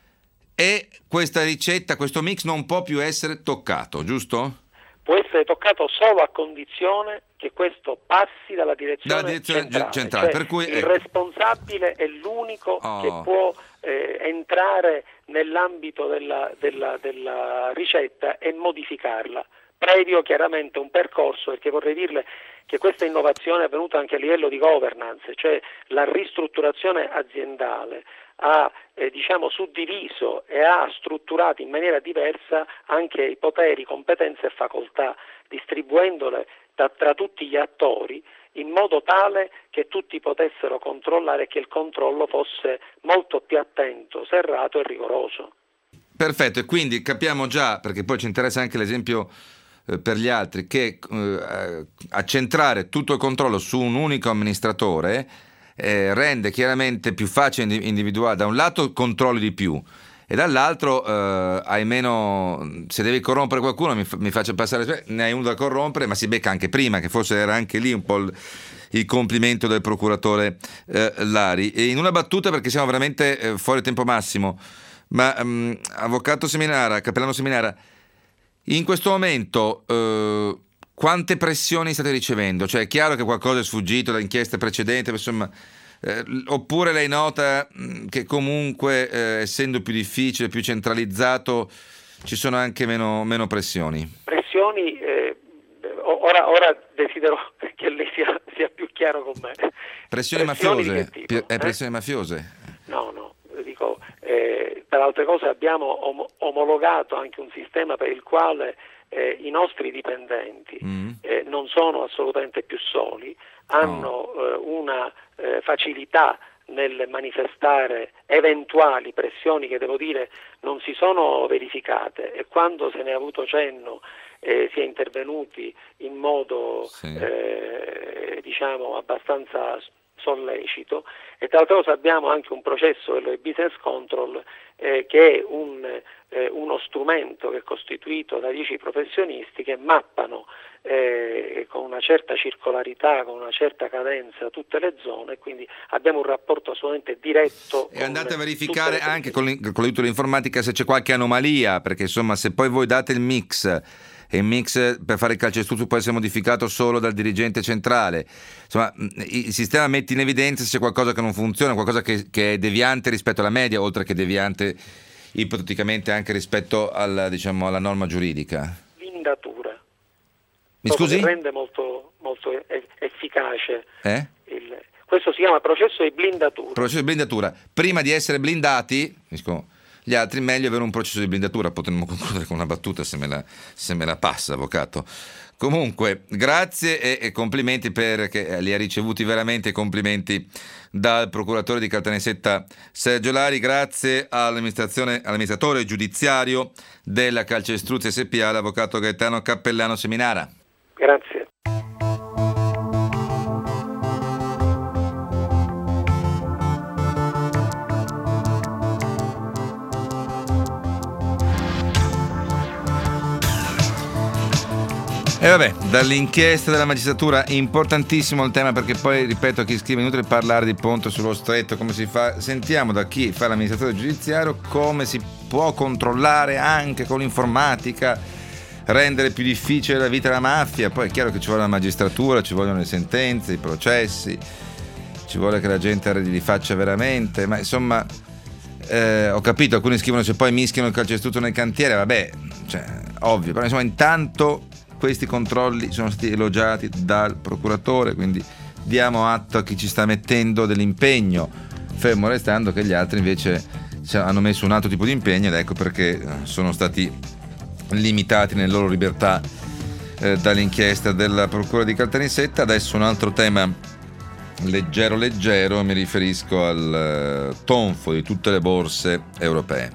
e questa ricetta, questo mix non può più essere toccato, giusto? Può essere toccato solo a condizione che questo passi dalla direzione, dalla direzione centrale, centrale. Cioè, per cui, il ecco. responsabile è l'unico oh. che può eh, entrare nell'ambito della, della, della ricetta e modificarla, previo chiaramente un percorso, perché vorrei dirle che questa innovazione è avvenuta anche a livello di governance, cioè la ristrutturazione aziendale ha eh, diciamo suddiviso e ha strutturato in maniera diversa anche i poteri, competenze e facoltà, distribuendole da, tra tutti gli attori in modo tale che tutti potessero controllare e che il controllo fosse molto più attento, serrato e rigoroso. Perfetto, e quindi capiamo già, perché poi ci interessa anche l'esempio eh, per gli altri, che eh, accentrare tutto il controllo su un unico amministratore eh, rende chiaramente più facile individuare da un lato controlli di più e dall'altro eh, hai meno, se devi corrompere qualcuno mi, mi faccia passare, ne hai uno da corrompere, ma si becca anche prima, che forse era anche lì un po' il, il complimento del procuratore eh, Lari. E in una battuta, perché siamo veramente eh, fuori tempo massimo, ma um, avvocato Seminara, Cappellano Seminara, in questo momento eh, quante pressioni state ricevendo? Cioè è chiaro che qualcosa è sfuggito da inchieste precedenti, insomma, eh, oppure lei nota che comunque eh, essendo più difficile, più centralizzato, ci sono anche meno, meno pressioni? Pressioni pressioni, eh, ora, ora desidero che lei sia, sia più chiaro con me. Pressioni, pressioni mafiose? di che tipo? È Eh? pressioni mafiose? No, no, dico, eh, per altre cose abbiamo om- omologato anche un sistema per il quale eh, i nostri dipendenti Mm. eh, non sono assolutamente più soli, hanno eh, una eh, facilità nel manifestare eventuali pressioni che, devo dire, non si sono verificate, e quando se ne è avuto cenno eh, si è intervenuti in modo Sì. eh, diciamo abbastanza sollecito. E tra l'altro cosa abbiamo anche un processo, quello di business control, eh, che è un, eh, uno strumento che è costituito da dieci professionisti che mappano eh, con una certa circolarità, con una certa cadenza tutte le zone, e quindi abbiamo un rapporto assolutamente diretto. E andate a con verificare tutte le anche con, l'in- con l'aiuto dell'informatica se c'è qualche anomalia, perché insomma se poi voi date il mix e il mix per fare il calcestruzzo può essere modificato solo dal dirigente centrale, insomma il sistema mette in evidenza se c'è qualcosa che non funziona, qualcosa che, che è deviante rispetto alla media, oltre che deviante ipoteticamente anche rispetto alla, diciamo, alla norma giuridica. blindatura. Mi scusi? Che rende molto, molto e- efficace Eh? il, questo si chiama processo di blindatura. Processo di blindatura. Prima di essere blindati, dico, gli altri meglio avere un processo di blindatura. Potremmo concludere con una battuta se me la, se me la passa, avvocato. Comunque, grazie e, e complimenti, perché li ha ricevuti veramente complimenti dal procuratore di Caltanissetta Sergio Lari. Grazie all'amministrazione, all'amministratore giudiziario della Calcestruzzi S P A, l'avvocato Gaetano Cappellano Seminara. Grazie. E vabbè, dall'inchiesta della magistratura, importantissimo il tema, perché poi, ripeto, a chi scrive è inutile parlare di ponte sullo stretto, come si fa. Sentiamo da chi fa l'amministratore giudiziario come si può controllare anche con l'informatica, rendere più difficile la vita alla mafia. Poi è chiaro che ci vuole la magistratura, ci vogliono le sentenze, i processi, ci vuole che la gente li faccia veramente, ma insomma eh, ho capito, alcuni scrivono se poi mischiano il calcestruzzo nel cantiere, vabbè, cioè, ovvio, però insomma intanto questi controlli sono stati elogiati dal procuratore, quindi diamo atto a chi ci sta mettendo dell'impegno, fermo restando che gli altri invece hanno messo un altro tipo di impegno, ed ecco perché sono stati limitati nelle loro libertà eh, dall'inchiesta della procura di Caltanissetta. Adesso un altro tema leggero leggero, mi riferisco al eh, tonfo di tutte le borse europee.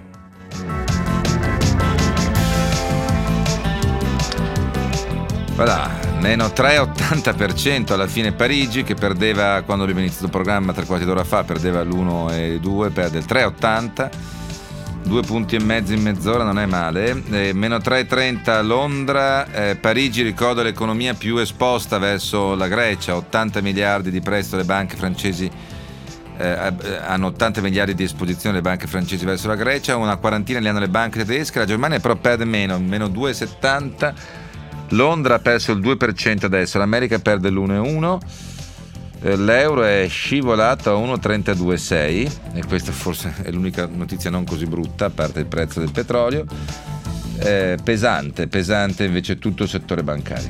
Voilà, meno tre virgola ottanta per cento alla fine Parigi, che perdeva, quando abbiamo iniziato il programma tre quarti d'ora fa, perdeva l'uno virgola due, perde il tre virgola ottanta, due punti e mezzo in mezz'ora, non è male. Eh, meno tre virgola trenta Londra, eh, Parigi, ricordo, l'economia più esposta verso la Grecia, ottanta miliardi di prestito, le banche francesi eh, hanno ottanta miliardi di esposizione, le banche francesi verso la Grecia, una quarantina li hanno le banche tedesche, la Germania però perde meno, meno due virgola settanta. Londra ha perso il due per cento adesso, l'America perde l'uno virgola uno, eh, l'euro è scivolato a uno virgola trentadue sei, e questa forse è l'unica notizia non così brutta, a parte il prezzo del petrolio. Eh, pesante, pesante invece tutto il settore bancario.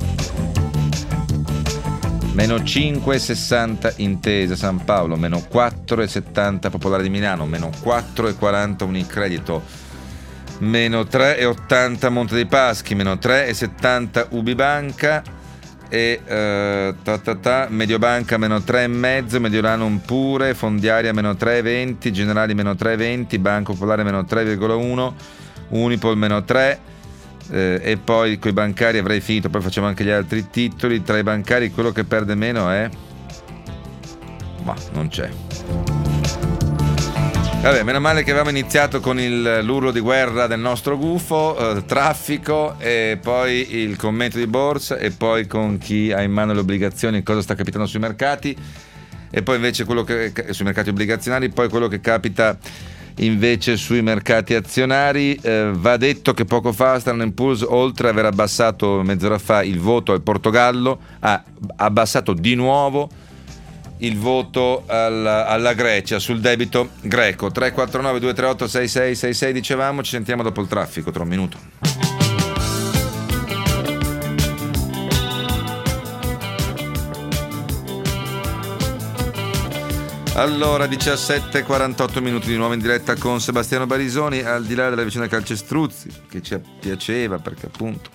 Meno cinque virgola sessanta Intesa San Paolo, meno quattro virgola settanta Popolare di Milano, meno quattro virgola quaranta Unicredito, meno tre virgola ottanta Monte dei Paschi, meno tre virgola settanta Ubibanca e eh, ta ta ta, Mediobanca meno tre virgola cinque, Mediolanum pure, Fondiaria meno tre virgola venti, Generali meno tre virgola venti, Banco Popolare meno tre virgola uno, Unipol meno tre, eh, e poi coi bancari avrei finito, poi facciamo anche gli altri titoli. Tra i bancari quello che perde meno è... ma non c'è. Vabbè, meno male che avevamo iniziato con il, l'urlo di guerra del nostro gufo, eh, traffico, e poi il commento di borsa, e poi con chi ha in mano le obbligazioni cosa sta capitando sui mercati, e poi invece quello che sui mercati obbligazionari, poi quello che capita invece sui mercati azionari. Eh, va detto che poco fa Standard and Poor's, oltre ad aver abbassato mezz'ora fa il voto al Portogallo, ha abbassato di nuovo il voto alla, alla Grecia sul debito greco. Tre quattro nove due tre otto sei sei sei sei, dicevamo. Ci sentiamo dopo il traffico tra un minuto. Allora, diciassette e quarantotto minuti di nuovo in diretta con Sebastiano Barisoni, al di là della vicenda Calcestruzzi, che ci piaceva perché appunto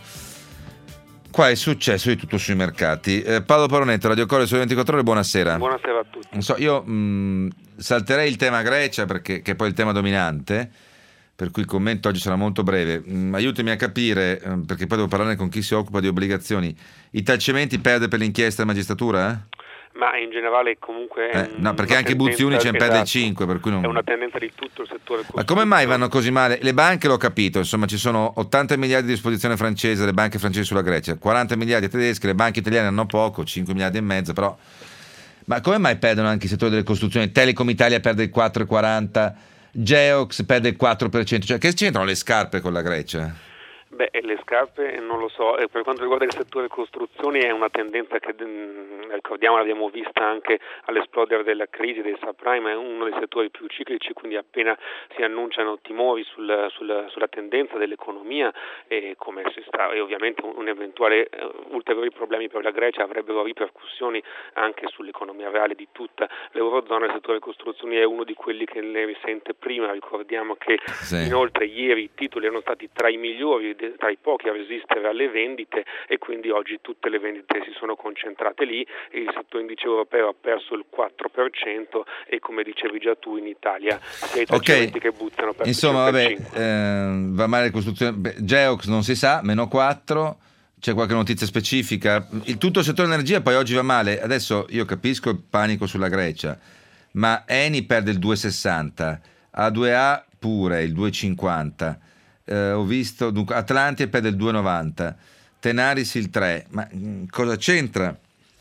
qua è successo di tutto sui mercati. Eh, Paolo Paronetto, Radio Core, Sole ventiquattro Ore, buonasera. Buonasera a tutti. Non so, io mh, salterei il tema Grecia perché che è poi il tema dominante, per cui il commento oggi sarà molto breve. Mh, aiutami a capire, eh, perché poi devo parlarne con chi si occupa di obbligazioni. I Talcementi perde per l'inchiesta della magistratura? Eh? Ma in generale comunque eh, no, perché anche Buzzi Unicem perde il cinque, per cui non... è una tendenza di tutto il settore. Ma come mai vanno così male? Le banche l'ho capito, insomma ci sono ottanta miliardi di disposizione francese, le banche francesi sulla Grecia, quaranta miliardi tedesche, le banche italiane hanno poco, cinque miliardi e mezzo, però ma come mai perdono anche i settori delle costruzioni? Telecom Italia perde il quattro virgola quaranta, Geox perde il quattro per cento, cioè che c'entrano le scarpe con la Grecia? Beh, le scarpe non lo so, e per quanto riguarda il settore costruzioni è una tendenza che, ricordiamo, l'abbiamo vista anche all'esplodere della crisi dei subprime, è uno dei settori più ciclici, quindi appena si annunciano timori sul, sul, sulla tendenza dell'economia e come si sta, e ovviamente un, un eventuale uh, ulteriori problemi per la Grecia avrebbero ripercussioni anche sull'economia reale di tutta l'Eurozona. Il settore costruzioni è uno di quelli che ne risente prima, ricordiamo che sì. Inoltre ieri i titoli erano stati tra i migliori tra i pochi a resistere alle vendite e quindi oggi tutte le vendite si sono concentrate lì, il settore indice europeo ha perso il quattro per cento e come dicevi già tu in Italia sia i Talcementi okay. che buttano per insomma vabbè eh, va male la costruzione. Beh, Geox non si sa, meno quattro, c'è qualche notizia specifica, il tutto il settore energia poi oggi va male. Adesso io capisco il panico sulla Grecia, ma Eni perde il due virgola sessanta, A due A pure il due virgola cinquanta. Uh, ho visto dunque Atlantia perde il due virgola novanta, Tenaris il tre, ma mh, cosa c'entra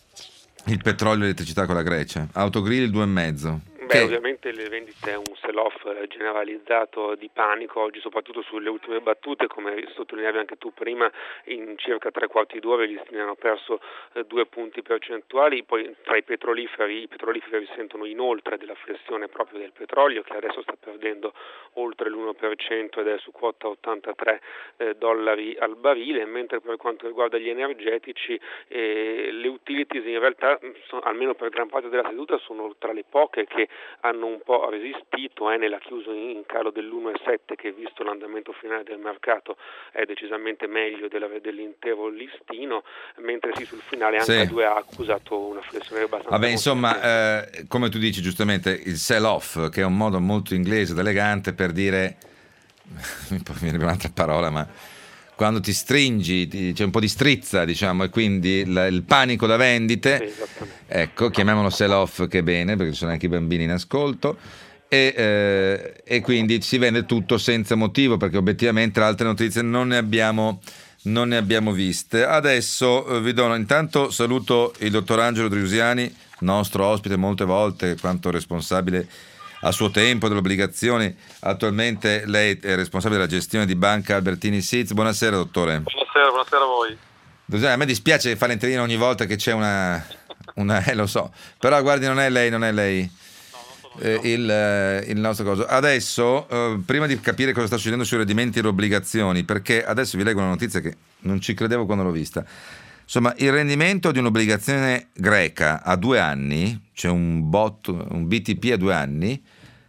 il petrolio e l'elettricità con la Grecia? Autogrill il due virgola cinque. Beh, ovviamente le vendite è un sell-off generalizzato di panico oggi, soprattutto sulle ultime battute, come sottolineavi anche tu prima, in circa tre quarti d'ora gli stili hanno perso eh, due punti percentuali, poi tra i petroliferi, i petroliferi sentono inoltre della flessione proprio del petrolio che adesso sta perdendo oltre l'uno per cento ed è su quota ottantatré eh, dollari al barile, mentre per quanto riguarda gli energetici eh, le utilities in realtà, sono, almeno per gran parte della seduta, sono tra le poche che hanno un po' resistito. Enel ha chiuso in calo dell'uno virgola sette che visto l'andamento finale del mercato è decisamente meglio della, dell'intero listino, mentre sì sul finale anche sì. A due A ha accusato una flessione abbastanza. Vabbè insomma eh, come tu dici giustamente il sell off, che è un modo molto inglese ed elegante per dire mi viene un'altra parola, ma quando ti stringi ti, c'è un po' di strizza, diciamo, e quindi il, il panico da vendite, sì, ecco, chiamiamolo sell off, che è bene perché ci sono anche i bambini in ascolto, e, eh, e quindi si vende tutto senza motivo perché obiettivamente altre notizie non ne abbiamo, non ne abbiamo viste. Adesso eh, vi do intanto saluto il dottor Angelo Driusiani, nostro ospite molte volte, quanto responsabile a suo tempo delle obbligazioni. Attualmente lei è responsabile della gestione di Banca Albertini Siz. Buonasera dottore. Buonasera, buonasera a voi. A me dispiace fare l'intervino ogni volta che c'è una, una eh, lo so, però guardi non è lei, non è lei no, non sono eh, il, eh, il nostro coso. Adesso eh, prima di capire cosa sta succedendo sui rendimenti e le obbligazioni, perché adesso vi leggo una notizia che non ci credevo quando l'ho vista. Insomma, il rendimento di un'obbligazione greca a due anni, c'è un bot, un B T P a due anni,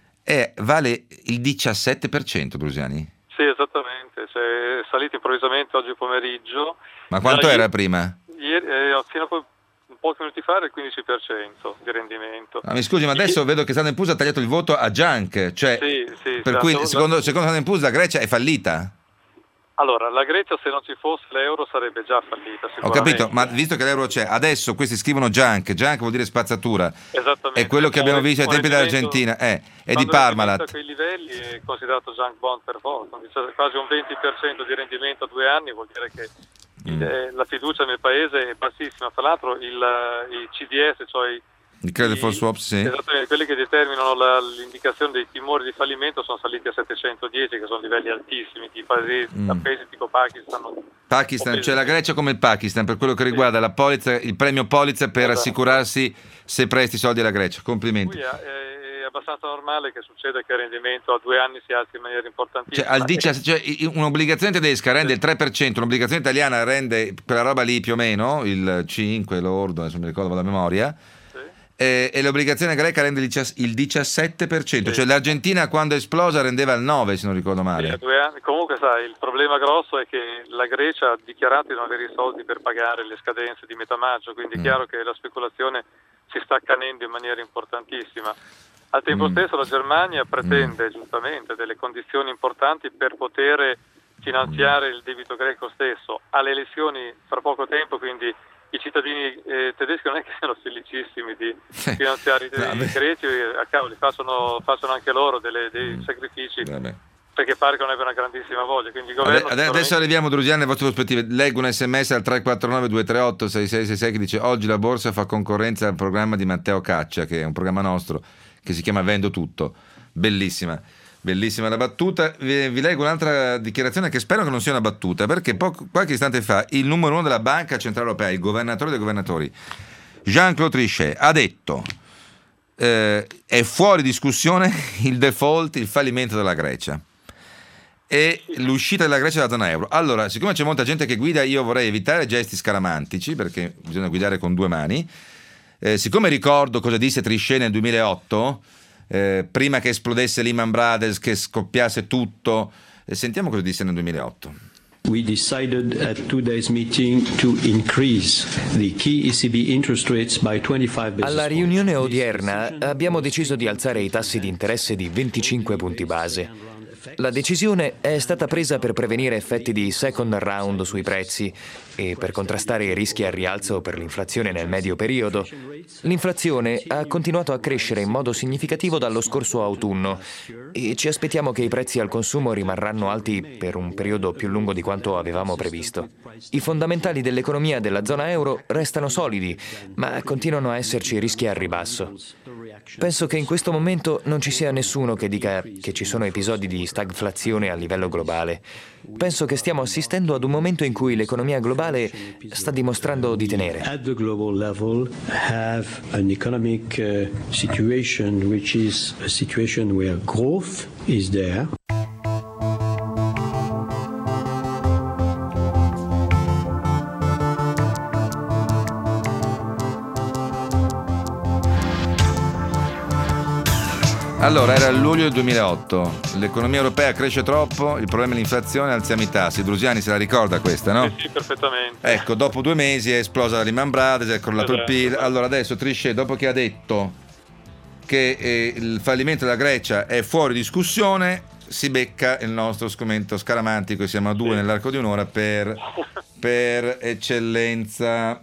e vale il diciassette per cento, Brusiani? Sì, esattamente, è salito improvvisamente oggi pomeriggio. Ma quanto da era ieri, prima? Ieri, eh, fino a po- un po' di minuti fa era il quindici per cento di rendimento. Ah, mi scusi, ma adesso vedo che Standard and Poor's ha tagliato il voto a Junk, cioè, sì, sì, per esatto. cui secondo, secondo Standard and Poor's la Grecia è fallita? Allora, la Grecia se non ci fosse l'euro sarebbe già fallita sicuramente. Ho capito, ma visto che l'euro c'è, adesso questi scrivono junk, junk vuol dire spazzatura. Esattamente. È quello che abbiamo visto ai tempi dell'Argentina, eh, e di Parmalat. A quei livelli è considerato junk bond per forza, quasi un venti per cento di rendimento a due anni vuol dire che mm. il, la fiducia nel paese è bassissima. Tra l'altro il, i C D S, cioè il credit default swap, sì. Esattamente, quelli che determinano la, l'indicazione dei timori di fallimento sono saliti a settecentodieci, che sono livelli altissimi, di paesi, mm. paesi tipo Pakistan. Pakistan, cioè la Grecia come il Pakistan per quello che riguarda sì. la polizza, il premio polizza per esatto. assicurarsi se presti soldi alla Grecia. Complimenti. Qui è, è abbastanza normale che succeda che il rendimento a due anni si alzi in maniera importantissima. Cioè, al diciassette, cioè un'obbligazione tedesca rende sì. il tre per cento, un'obbligazione italiana rende quella roba lì più o meno, il cinque, l'ordo, adesso mi ricordo la memoria. e, e l'obbligazione greca rende il diciassette per cento, sì. Cioè l'Argentina quando è esplosa rendeva il nove, se non ricordo male. Sì, due anni. Comunque sai, il problema grosso è che la Grecia ha dichiarato di non avere i soldi per pagare le scadenze di metà maggio, quindi è mm. chiaro che la speculazione si sta accanendo in maniera importantissima. Al tempo mm. stesso la Germania pretende mm. giustamente delle condizioni importanti per poter finanziare mm. il debito greco stesso. Alle elezioni fra poco tempo, quindi i cittadini eh, tedeschi non è che siano felicissimi di finanziare i, i greci, a cavoli, facciano, facciano anche loro delle, dei mm. sacrifici. Vabbè. Perché pare che non abbia una grandissima voglia. Quindi il governo Ade- adesso arriviamo, Drusiani, alle vostre prospettive. Leggo un sms al tre quattro nove due tre otto sei sei sei sei che dice: oggi la borsa fa concorrenza al programma di Matteo Caccia, che è un programma nostro che si chiama Vendo Tutto. Bellissima, bellissima la battuta. Vi, vi leggo un'altra dichiarazione che spero che non sia una battuta, perché poco, qualche istante fa il numero uno della Banca Centrale Europea, il governatore dei governatori, Jean-Claude Trichet, ha detto eh, è fuori discussione il default, il fallimento della Grecia e l'uscita della Grecia dalla zona euro. Allora, siccome c'è molta gente che guida, io vorrei evitare gesti scaramantici, perché bisogna guidare con due mani. Eh, siccome ricordo cosa disse Trichet nel duemilaotto, eh, prima che esplodesse Lehman Brothers, che scoppiasse tutto, eh, sentiamo cosa disse nel duemilaotto. We decided at today's meeting to increase the key E C B interest rates by twenty-five basis points. Alla riunione odierna abbiamo deciso di alzare i tassi di interesse di venticinque punti base. La decisione è stata presa per prevenire effetti di second round sui prezzi e per contrastare i rischi a rialzo per l'inflazione nel medio periodo. L'inflazione ha continuato a crescere in modo significativo dallo scorso autunno e ci aspettiamo che i prezzi al consumo rimarranno alti per un periodo più lungo di quanto avevamo previsto. I fondamentali dell'economia della zona euro restano solidi, ma continuano a esserci rischi al ribasso. Penso che in questo momento non ci sia nessuno che dica che ci sono episodi di stagflazione a livello globale. Penso che stiamo assistendo ad un momento in cui l'economia globale sta dimostrando di tenere. At the global level have an economic uh, situation which is a situation where growth is there. Allora, era il luglio del duemilaotto, l'economia europea cresce troppo, il problema è l'inflazione, alziamo i tassi. Drusiani se la ricorda questa, no? Sì, sì, perfettamente. Ecco, dopo due mesi è esplosa la Lehman Brothers, è crollato esatto, il P I L. esatto. Allora adesso Trichet, dopo che ha detto che eh, il fallimento della Grecia è fuori discussione, si becca il nostro scomento scaramantico, e siamo a due sì. nell'arco di un'ora per, per eccellenza.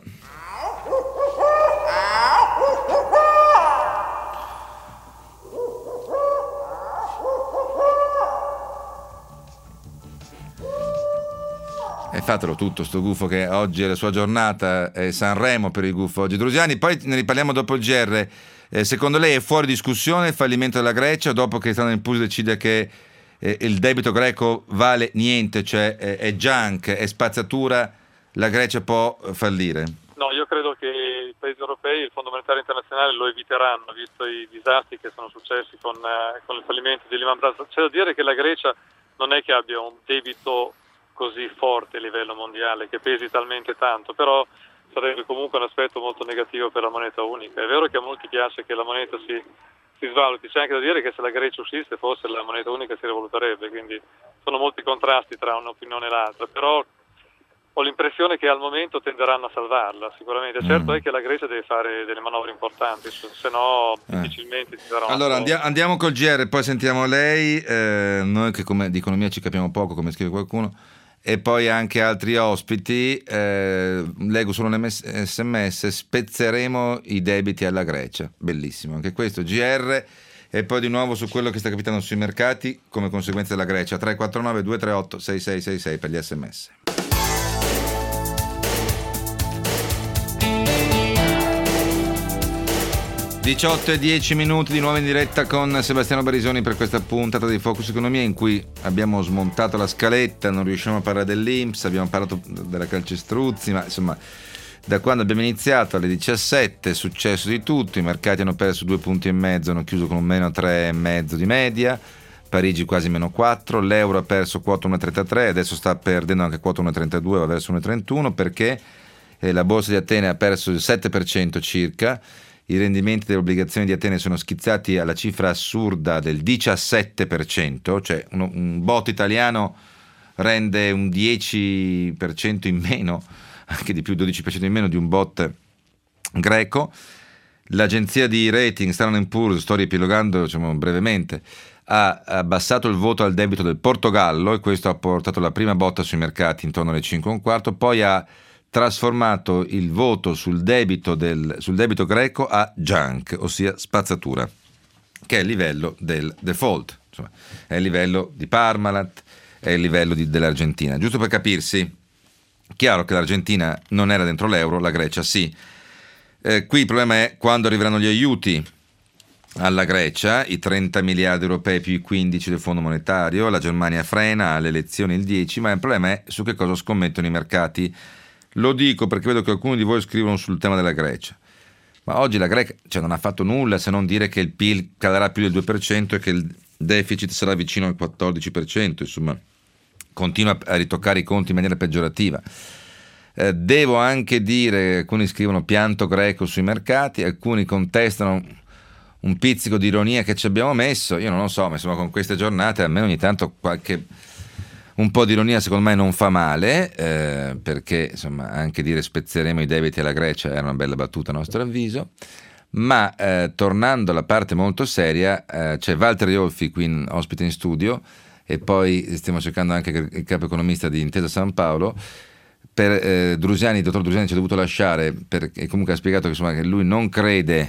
E fatelo tutto sto gufo, che oggi è la sua giornata, è Sanremo per il gufo oggi. Drusiani, poi ne riparliamo dopo il G R. Eh, secondo lei è fuori discussione il fallimento della Grecia, dopo che Standard and Poor's decide che eh, il debito greco vale niente, cioè eh, è junk, è spazzatura, la Grecia può fallire? No, io credo che i paesi europei, il Fondo Monetario Internazionale lo eviteranno, visto i disastri che sono successi con, eh, con il fallimento di Lehman Brothers. C'è da dire che la Grecia non è che abbia un debito così forte a livello mondiale, che pesi talmente tanto, però sarebbe comunque un aspetto molto negativo per la moneta unica. È vero che a molti piace che la moneta si, si svaluti, c'è anche da dire che se la Grecia uscisse forse la moneta unica si rivaluterebbe, quindi sono molti contrasti tra un'opinione e l'altra, però ho l'impressione che al momento tenderanno a salvarla, sicuramente. Certo è che la Grecia deve fare delle manovre importanti, se no difficilmente ci sarà. Allora andiamo, andiamo col G R, poi sentiamo lei, eh, noi che come di economia ci capiamo poco, come scrive qualcuno, e poi anche altri ospiti. Eh, leggo solo un sms: spezzeremo i debiti alla Grecia. Bellissimo anche questo, G R. E poi di nuovo su quello che sta capitando sui mercati come conseguenza della Grecia. Tre quattro nove due tre otto sei sei sei sei per gli sms. diciotto e dieci minuti di nuovo in diretta con Sebastiano Barisoni per questa puntata di Focus Economia, in cui abbiamo smontato la scaletta, non riusciamo a parlare dell'I N P S, abbiamo parlato della calcestruzzi, ma insomma da quando abbiamo iniziato alle diciassette è successo di tutto. I mercati hanno perso due punti e mezzo, hanno chiuso con un meno tre e mezzo di media, Parigi quasi meno quattro, l'euro ha perso quota uno virgola trentatré, adesso sta perdendo anche quota uno virgola trentadue, va verso uno virgola trentuno, perché eh, la borsa di Atene ha perso il sette per cento circa, i rendimenti delle obbligazioni di Atene sono schizzati alla cifra assurda del diciassette per cento, cioè un, un bot italiano rende un dieci per cento in meno, anche di più, dodici per cento in meno di un bot greco. L'agenzia di rating Standard and Poor's, sto riepilogando diciamo, brevemente, ha abbassato il voto al debito del Portogallo e questo ha portato la prima botta sui mercati intorno alle cinque e un quarto, poi ha trasformato il voto sul debito, del, sul debito greco a junk, ossia spazzatura, che è il livello del default, insomma, è il livello di Parmalat, è il livello di, dell'Argentina. Giusto per capirsi, chiaro che l'Argentina non era dentro l'euro, la Grecia sì. Eh, qui il problema è quando arriveranno gli aiuti alla Grecia, i trenta miliardi europei più i quindici del Fondo Monetario, la Germania frena alle elezioni il dieci, ma il problema è su che cosa scommettono i mercati. Lo dico perché vedo che alcuni di voi scrivono sul tema della Grecia, ma oggi la Grecia cioè, non ha fatto nulla se non dire che il P I L calerà più del due per cento e che il deficit sarà vicino al quattordici per cento, insomma continua a ritoccare i conti in maniera peggiorativa. Eh, devo anche dire, alcuni scrivono pianto greco sui mercati, alcuni contestano un pizzico di ironia che ci abbiamo messo, io non lo so, ma insomma con queste giornate almeno ogni tanto qualche un po' di ironia secondo me non fa male, eh, perché insomma anche dire spezzeremo i debiti alla Grecia era una bella battuta a nostro avviso, ma eh, tornando alla parte molto seria, eh, c'è Walter Iolfi qui in, ospite in studio e poi stiamo cercando anche il capo economista di Intesa San Paolo. Per eh, Drusiani, il dottor Drusiani ci ha dovuto lasciare perché comunque ha spiegato che, insomma, che lui non crede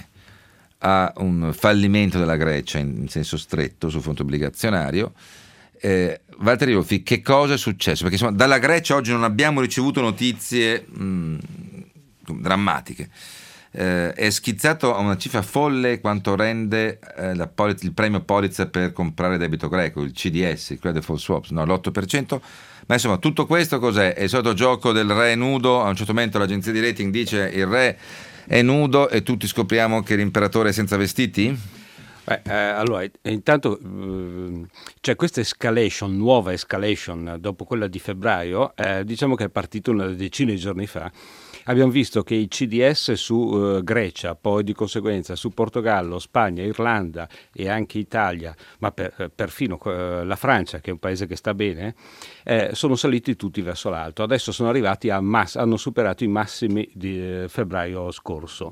a un fallimento della Grecia in, in senso stretto sul fronte obbligazionario. Eh, Walter Iolfi, che cosa è successo? Perché insomma, dalla Grecia oggi non abbiamo ricevuto notizie mh, drammatiche. Eh, è schizzato a una cifra folle quanto rende eh, la Poliz- il premio Polizza per comprare debito greco, il C D S, il Credit Default Swaps, no, l'otto per cento. Ma insomma, tutto questo cos'è? È il solito gioco del re nudo. A un certo momento l'agenzia di rating dice il re è nudo e tutti scopriamo che l'imperatore è senza vestiti? Beh, eh, allora, intanto eh, c'è questa escalation, nuova escalation dopo quella di febbraio, eh, diciamo che è partita una decina di giorni fa. Abbiamo visto che i C D S su eh, Grecia, poi di conseguenza su Portogallo, Spagna, Irlanda e anche Italia, ma per, perfino eh, la Francia, che è un paese che sta bene, eh, sono saliti tutti verso l'alto. Adesso sono arrivati a mass- hanno superato i massimi di eh, febbraio scorso.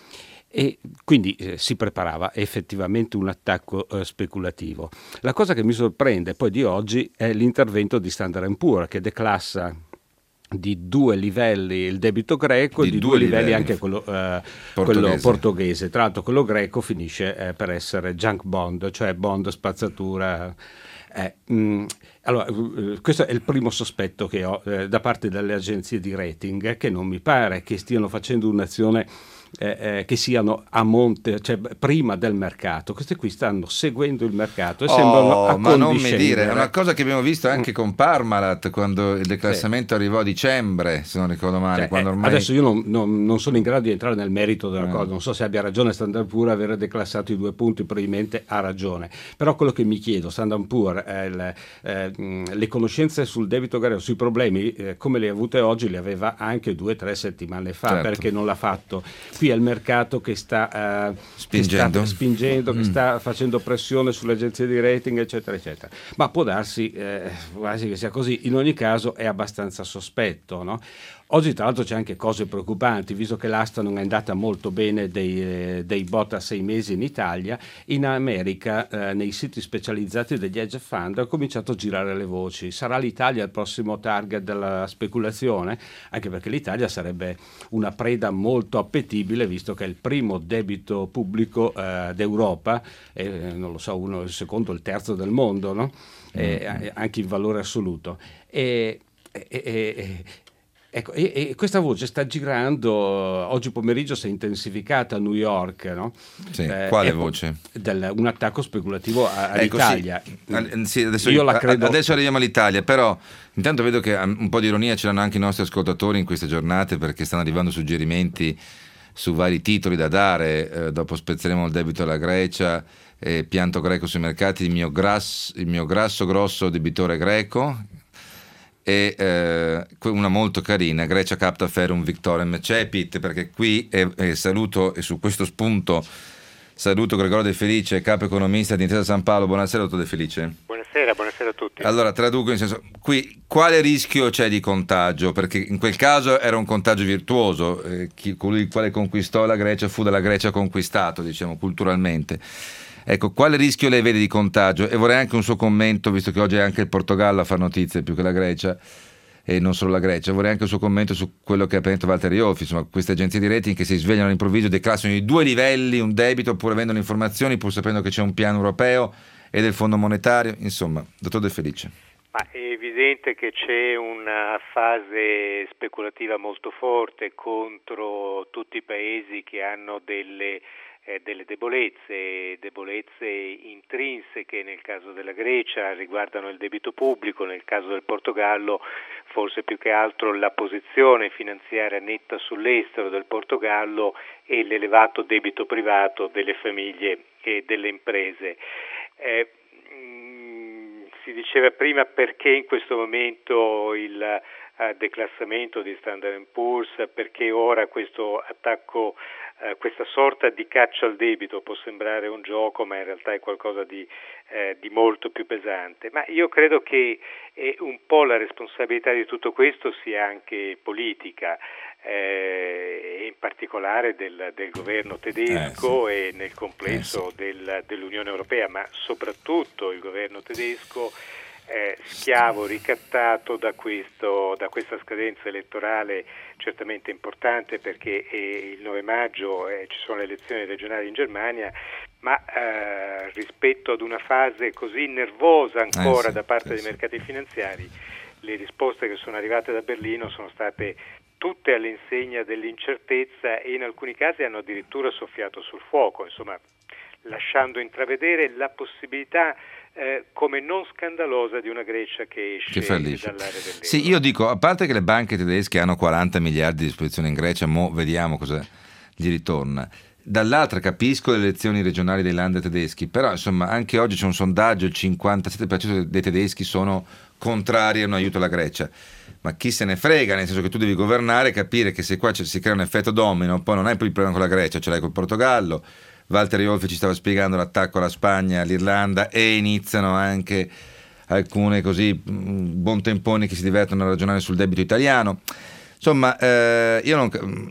E quindi eh, si preparava effettivamente un attacco eh, speculativo. La cosa che mi sorprende poi di oggi è l'intervento di Standard and Poor's, che declassa di due livelli il debito greco e di, di due, due livelli, livelli anche quello, eh, portoghese. quello portoghese. Tra l'altro quello greco finisce eh, per essere junk bond, cioè bond spazzatura. Eh, mh, allora, eh, questo è il primo sospetto che ho eh, da parte delle agenzie di rating, che non mi pare che stiano facendo un'azione Eh, eh, che siano a monte, cioè prima del mercato. Queste qui stanno seguendo il mercato e oh, sembrano accondiscendere. Ma non mi dire, è una cosa che abbiamo visto anche con Parmalat quando il declassamento sì. arrivò a dicembre, se non ricordo male. Cioè, quando ormai... Adesso io non, non, non sono in grado di entrare nel merito della eh. cosa, non so se abbia ragione Standard and Poor's a aver declassato i due punti, probabilmente ha ragione, però quello che mi chiedo, Standard and Poor's, eh, le, eh, le conoscenze sul debito greco, sui problemi eh, come le ha avute oggi, le aveva anche due o tre settimane fa, certo. Perché non l'ha fatto? Qui è il mercato che sta uh, spingendo, che sta, spingendo mm. che sta facendo pressione sulle agenzie di rating, eccetera, eccetera. Ma può darsi, eh, può darsi che sia così. In ogni caso è abbastanza sospetto, no? Oggi tra l'altro c'è anche cose preoccupanti, visto che l'asta non è andata molto bene dei, eh, dei bot a sei mesi in Italia. In America, eh, nei siti specializzati degli hedge fund, ha cominciato a girare le voci. Sarà l'Italia il prossimo target della speculazione? Anche perché l'Italia sarebbe una preda molto appetibile, visto che è il primo debito pubblico eh, d'Europa, eh, non lo so, uno, il secondo, il terzo del mondo, no? Eh, anche in valore assoluto. E, e, e, Ecco, e, e questa voce sta girando, oggi pomeriggio si è intensificata a New York, no? Sì, eh, quale voce? Del, un attacco speculativo a, all'Italia. Ecco, sì. Sì, adesso, Io la credo... adesso arriviamo all'Italia, però intanto vedo che un po' di ironia ce l'hanno anche i nostri ascoltatori in queste giornate, perché stanno arrivando suggerimenti su vari titoli da dare. Eh, dopo spezzeremo il debito alla Grecia, eh, pianto greco sui mercati, il mio, grasso, il mio grasso grosso debitore greco. e eh, una molto carina, Grecia capta ferum victorem cepit, perché qui e, e saluto, e su questo spunto saluto Gregorio De Felice, capo economista di Intesa San Paolo. Buonasera, dottor De Felice. Buonasera, buonasera a tutti. Allora, traduco in senso, qui quale rischio c'è di contagio? Perché in quel caso era un contagio virtuoso, eh, chi, colui il quale conquistò la Grecia fu dalla Grecia conquistato, diciamo, culturalmente. Ecco, quale rischio lei vede di contagio? E vorrei anche un suo commento, visto che oggi è anche il Portogallo a fare notizie più che la Grecia, e non solo la Grecia, vorrei anche un suo commento su quello che ha appena detto Valtteri Iolfi, insomma, queste agenzie di rating che si svegliano all'improvviso, declassano di due livelli un debito pur avendo le informazioni, pur sapendo che c'è un piano europeo e del Fondo Monetario, insomma, dottor De Felice. Ma è evidente che c'è una fase speculativa molto forte contro tutti i paesi che hanno delle Eh, delle debolezze, debolezze intrinseche. Nel caso della Grecia riguardano il debito pubblico, nel caso del Portogallo forse più che altro la posizione finanziaria netta sull'estero del Portogallo e l'elevato debito privato delle famiglie e delle imprese. Eh, mh, si diceva prima perché in questo momento il uh, declassamento di Standard and Poor's, perché ora questo attacco, Uh, questa sorta di caccia al debito può sembrare un gioco, ma in realtà è qualcosa di, eh, di molto più pesante. Ma io credo che eh, un po' la responsabilità di tutto questo sia anche politica, eh, e in particolare del, del governo tedesco eh, sì. e nel complesso eh, sì. del, dell'Unione Europea, ma soprattutto il governo tedesco Eh, schiavo ricattato da, questo, da questa scadenza elettorale certamente importante, perché eh, il nove maggio eh, ci sono le elezioni regionali in Germania, ma eh, rispetto ad una fase così nervosa ancora eh sì, da parte eh dei sì. mercati finanziari, le risposte che sono arrivate da Berlino sono state tutte all'insegna dell'incertezza e in alcuni casi hanno addirittura soffiato sul fuoco, insomma, lasciando intravedere la possibilità Eh, come non scandalosa di una Grecia che esce che dall'area dell'euro. Sì, io dico, a parte che le banche tedesche hanno quaranta miliardi di disposizione in Grecia, mo vediamo cosa gli ritorna. Dall'altra capisco le elezioni regionali dei Länder tedeschi, però insomma anche oggi c'è un sondaggio, il cinquantasette per cento dei tedeschi sono contrari a un aiuto alla Grecia. Ma chi se ne frega, nel senso che tu devi governare e capire che se qua si crea un effetto domino, poi non hai più il problema con la Grecia, ce l'hai col Portogallo. Valtteri Iolfi ci stava spiegando l'attacco alla Spagna, all'Irlanda, e iniziano anche alcune così buontemponi che si divertono a ragionare sul debito italiano. Insomma, eh, io non,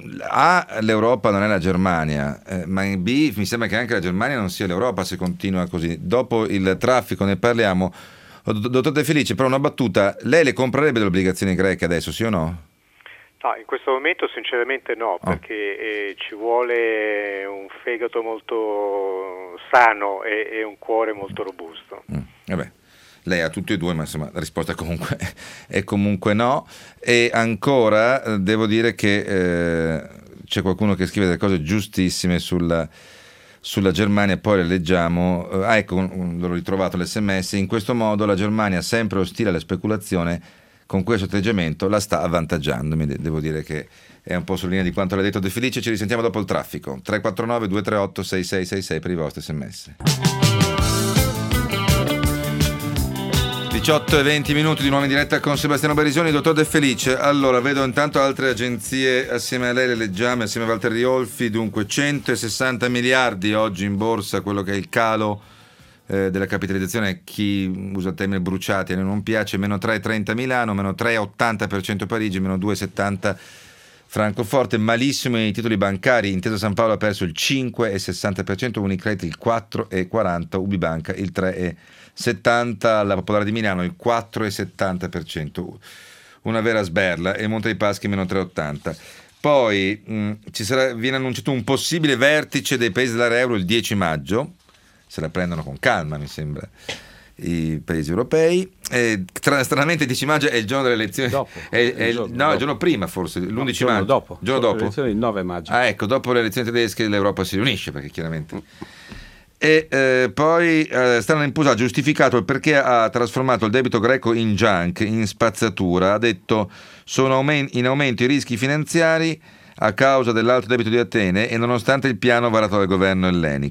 A, l'Europa non è la Germania, eh, ma in B mi sembra che anche la Germania non sia l'Europa se continua così. Dopo il traffico ne parliamo. Dottor De Felice, però una battuta, lei le comprerebbe le obbligazioni greche adesso, sì o no? No, in questo momento sinceramente no, perché eh, ci vuole un fegato molto sano e, e un cuore molto robusto. Mm, vabbè, lei ha tutti e due, ma insomma la risposta comunque è comunque no. E ancora devo dire che eh, c'è qualcuno che scrive delle cose giustissime sulla, sulla Germania, poi le leggiamo. Ah, ecco, l'ho ritrovato l'esse emme esse. In questo modo la Germania, sempre ostile alla speculazione, con questo atteggiamento la sta avvantaggiando. Mi devo dire che è un po' sulla linea di quanto l'ha detto De Felice. Ci risentiamo dopo il traffico. tre quattro nove due tre otto sei sei sei sei per i vostri esse emme esse. diciotto e venti minuti di nuovo in diretta con Sebastiano Barisoni. Dottor De Felice, allora vedo intanto altre agenzie assieme a lei, le leggiamo assieme a Valtteri Iolfi. Dunque centosessanta miliardi oggi in borsa, quello che è il calo della capitalizzazione. Chi usa il termine bruciati a noi non piace. Meno tre virgola trenta Milano, meno tre virgola ottanta per cento Parigi, meno due virgola settanta Francoforte. Malissimo i titoli bancari. Intesa San Paolo ha perso il cinque virgola sessanta per cento, Unicredit il quattro virgola quaranta per cento, Ubibanca il tre virgola settanta per cento, la Popolare di Milano il quattro virgola settanta per cento, una vera sberla, e Monte dei Paschi meno tre virgola ottanta. Poi mh, ci sarà, viene annunciato un possibile vertice dei paesi dell'area euro il dieci maggio. Se la prendono con calma, mi sembra, i paesi europei. E, tra, stranamente il dieci maggio è il giorno delle elezioni. Dopo. È, è il, giorno, no, dopo. il giorno prima forse, l'undici no, maggio. Dopo. Il giorno dopo. Le elezioni il nove maggio. Ah, ecco, dopo le elezioni tedesche l'Europa si riunisce, perché chiaramente... E eh, poi eh, Standard and Poor's ha giustificato il perché ha trasformato il debito greco in junk, in spazzatura. Ha detto sono aumen- in aumento i rischi finanziari a causa dell'alto debito di Atene e nonostante il piano varato dal governo ellenico.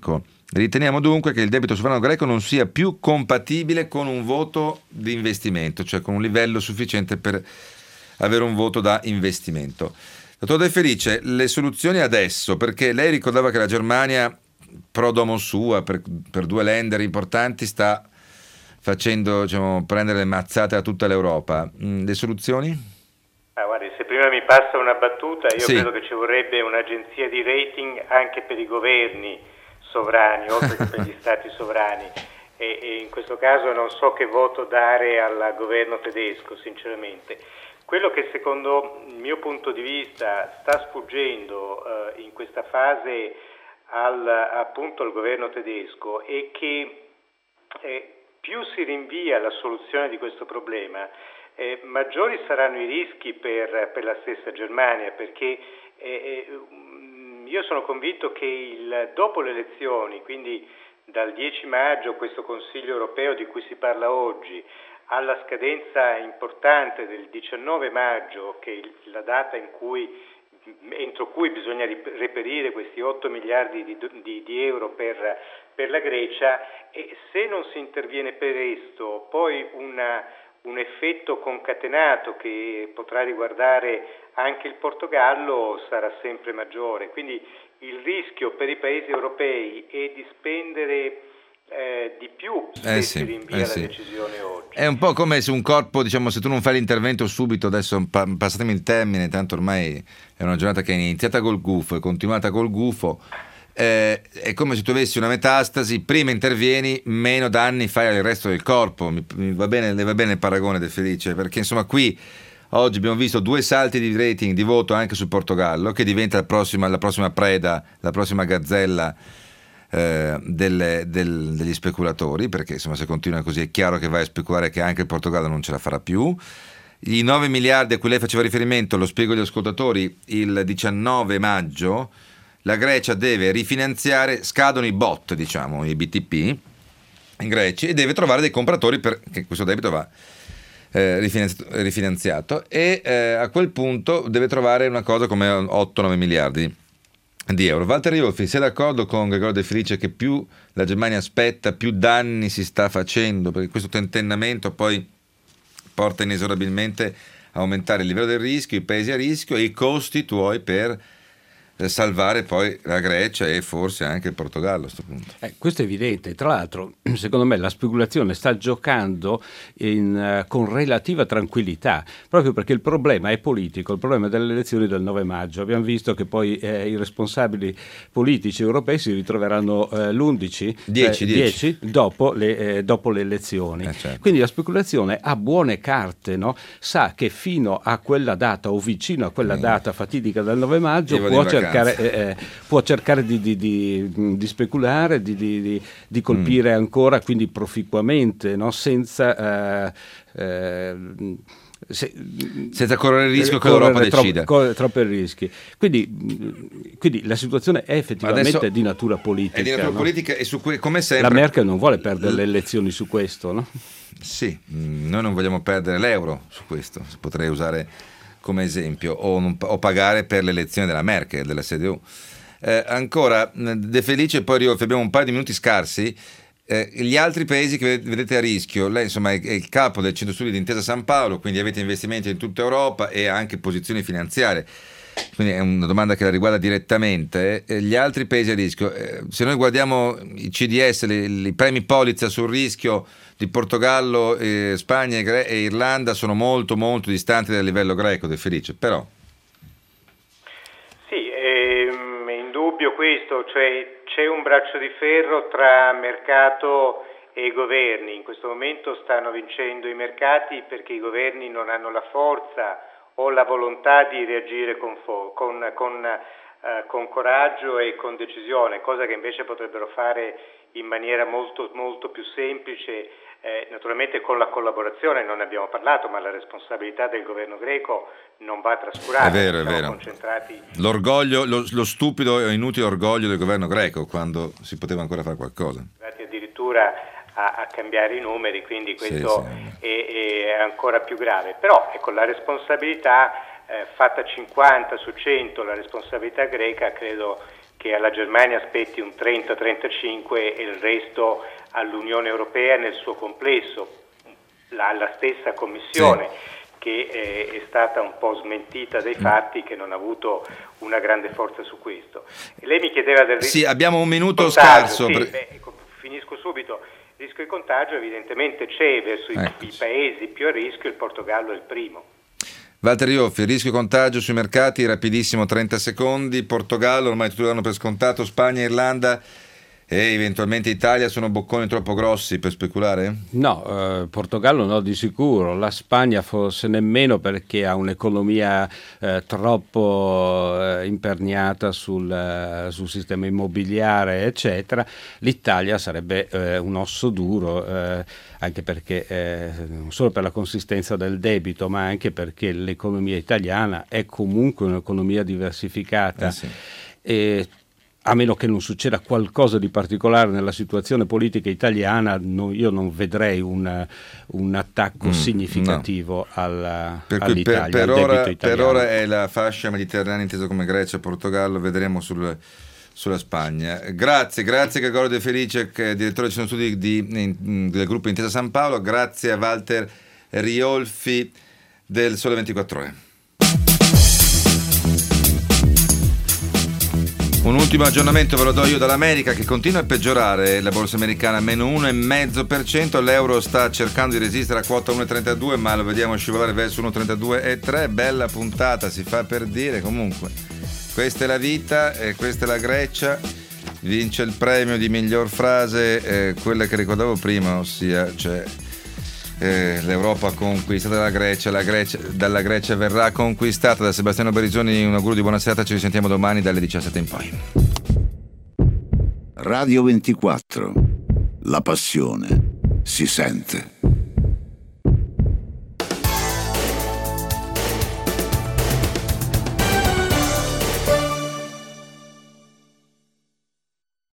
Riteniamo dunque che il debito sovrano greco non sia più compatibile con un voto di investimento, cioè con un livello sufficiente per avere un voto da investimento. Dottor De Felice, le soluzioni adesso, perché lei ricordava che la Germania, pro domo sua, per, per due lender importanti, sta facendo, diciamo, prendere le mazzate a tutta l'Europa. Mm, le soluzioni? Ah, guardi, se prima mi passa una battuta, io sì. credo che ci vorrebbe un'agenzia di rating anche per i governi sovrani, oltre che per gli stati sovrani, e, e in questo caso non so che voto dare al governo tedesco, sinceramente. Quello che secondo il mio punto di vista sta sfuggendo eh, in questa fase al, appunto al governo tedesco è che eh, più si rinvia la soluzione di questo problema, eh, maggiori saranno i rischi per, per la stessa Germania, perché eh, io sono convinto che il, dopo le elezioni, quindi dal dieci maggio, questo Consiglio europeo di cui si parla oggi, alla scadenza importante del diciannove maggio, che è la data in cui, entro cui bisogna reperire questi otto miliardi di, di, di euro per, per la Grecia, e se non si interviene presto, poi una, un effetto concatenato che potrà riguardare anche il Portogallo sarà sempre maggiore. Quindi il rischio per i paesi europei è di spendere Eh, di più se eh si sì, rinvia eh la sì. decisione oggi. È un po' come se un corpo, diciamo, se tu non fai l'intervento subito, adesso pa- passatemi il termine, tanto ormai è una giornata che è iniziata col gufo e continuata col gufo, eh, è come se tu avessi una metastasi, prima intervieni, meno danni fai al resto del corpo. Mi, mi va bene, le va bene il paragone, De Felice, perché insomma qui oggi abbiamo visto due salti di rating, di voto anche sul Portogallo, che diventa la prossima, la prossima preda, la prossima gazzella Eh, delle, del, degli speculatori, perché insomma se continua così è chiaro che vai a speculare che anche il Portogallo non ce la farà più. I nove miliardi a cui lei faceva riferimento, lo spiego agli ascoltatori, il diciannove maggio la Grecia deve rifinanziare, scadono i B O T, diciamo i B T P in Grecia, e deve trovare dei compratori perché questo debito va eh, rifinanzi- rifinanziato e eh, a quel punto deve trovare una cosa come otto nove miliardi di euro. Walter Riolfi, sei d'accordo con Gregorio De Felice che più la Germania aspetta, più danni si sta facendo, perché questo tentennamento poi porta inesorabilmente a aumentare il livello del rischio, i paesi a rischio e i costi tuoi per salvare poi la Grecia e forse anche il Portogallo a questo punto. Eh, questo è evidente. Tra l'altro, secondo me la speculazione sta giocando in, uh, con relativa tranquillità, proprio perché il problema è politico, il problema delle elezioni del nove maggio. Abbiamo visto che poi eh, i responsabili politici europei si ritroveranno eh, l'undici, dieci, eh, dieci dopo, le, eh, dopo le elezioni. Eh, certo. Quindi la speculazione ha buone carte, no? Sa che fino a quella data o vicino a quella eh. data fatidica del nove maggio può cercare Eh, può cercare di, di, di, di speculare, di, di, di colpire mm. ancora, quindi proficuamente, no? senza eh, eh, se, senza correre il rischio eh, che l'Europa tro- decida. Co- troppi rischi. Quindi, quindi la situazione è effettivamente Adesso di natura politica. È di natura no? politica e su cui, come sempre, la Merkel non vuole perdere le elezioni su questo, no? Sì, noi non vogliamo perdere l'euro su questo, potrei usare come esempio, o, non, o pagare per l'elezione della Merkel, della C D U. Eh, ancora, De Felice, poi Riolfi, abbiamo un paio di minuti scarsi. Eh, gli altri paesi che vedete a rischio, lei insomma è, è il capo del Centro Studi di Intesa San Paolo, quindi avete investimenti in tutta Europa e anche posizioni finanziarie, quindi è una domanda che la riguarda direttamente. Eh, gli altri paesi a rischio, eh, se noi guardiamo i C D S, i, i premi polizza sul rischio di Portogallo, eh, Spagna e, Gre- e Irlanda sono molto molto distanti dal livello greco, De Felice, però sì, è, è indubbio questo, cioè c'è un braccio di ferro tra mercato e governi. In questo momento stanno vincendo i mercati perché i governi non hanno la forza o la volontà di reagire con, fo- con, con, eh, con coraggio e con decisione, cosa che invece potrebbero fare in maniera molto, molto più semplice. Eh, naturalmente con la collaborazione, non ne abbiamo parlato, ma la responsabilità del governo greco non va trascurata. È vero, è Siamo vero. Concentrati... L'orgoglio, lo, lo stupido e inutile orgoglio del governo greco quando si poteva ancora fare qualcosa. Addirittura a, a cambiare i numeri, quindi questo sì, sì. È, è ancora più grave. Però ecco, la responsabilità eh, fatta cinquanta su cento, la responsabilità greca credo che alla Germania spetti un trenta trentacinque e il resto all'Unione Europea nel suo complesso, la, la stessa Commissione sì. che eh, è stata un po' smentita dai fatti, che non ha avuto una grande forza su questo. E lei mi chiedeva del rischio. Sì, abbiamo un minuto contagio. scarso. Sì, per... beh, finisco subito. Il rischio di contagio evidentemente c'è verso i, i paesi più a rischio, il Portogallo è il primo. Walter Ioffi, rischio contagio sui mercati, rapidissimo, trenta secondi. Portogallo, ormai tutti lo danno per scontato. Spagna, Irlanda e eventualmente Italia sono bocconi troppo grossi per speculare? No, eh, Portogallo no di sicuro, la Spagna forse nemmeno, perché ha un'economia eh, troppo eh, imperniata sul, eh, sul sistema immobiliare eccetera. L'Italia sarebbe eh, un osso duro, eh, anche perché eh, non solo per la consistenza del debito, ma anche perché l'economia italiana è comunque un'economia diversificata. Eh sì. E a meno che non succeda qualcosa di particolare nella situazione politica italiana, no, io non vedrei un, un attacco mm, significativo no. alla, per cui all'Italia, per, per, al ora, debito italiano. Per ora è la fascia mediterranea intesa come Grecia, Portogallo, vedremo sul, sulla Spagna. Grazie, grazie Gregorio De Felice, direttore dei studi di, di, del gruppo Intesa San Paolo, grazie a Walter Riolfi del Sole ventiquattro Ore. Un ultimo aggiornamento ve lo do io dall'America, che continua a peggiorare. La borsa americana meno uno virgola cinque per cento, l'euro sta cercando di resistere a quota uno virgola trentadue, ma lo vediamo scivolare verso uno virgola trentadue e tre. Bella puntata, si fa per dire. Comunque questa è la vita e questa è la Grecia. Vince il premio di miglior frase, eh, quella che ricordavo prima, ossia cioè Eh, l'Europa conquistata dalla Grecia, la Grecia, dalla Grecia verrà conquistata. Da Sebastiano Berisoni un augurio di buona serata, ci risentiamo domani dalle diciassette in poi. Radio ventiquattro, la passione si sente.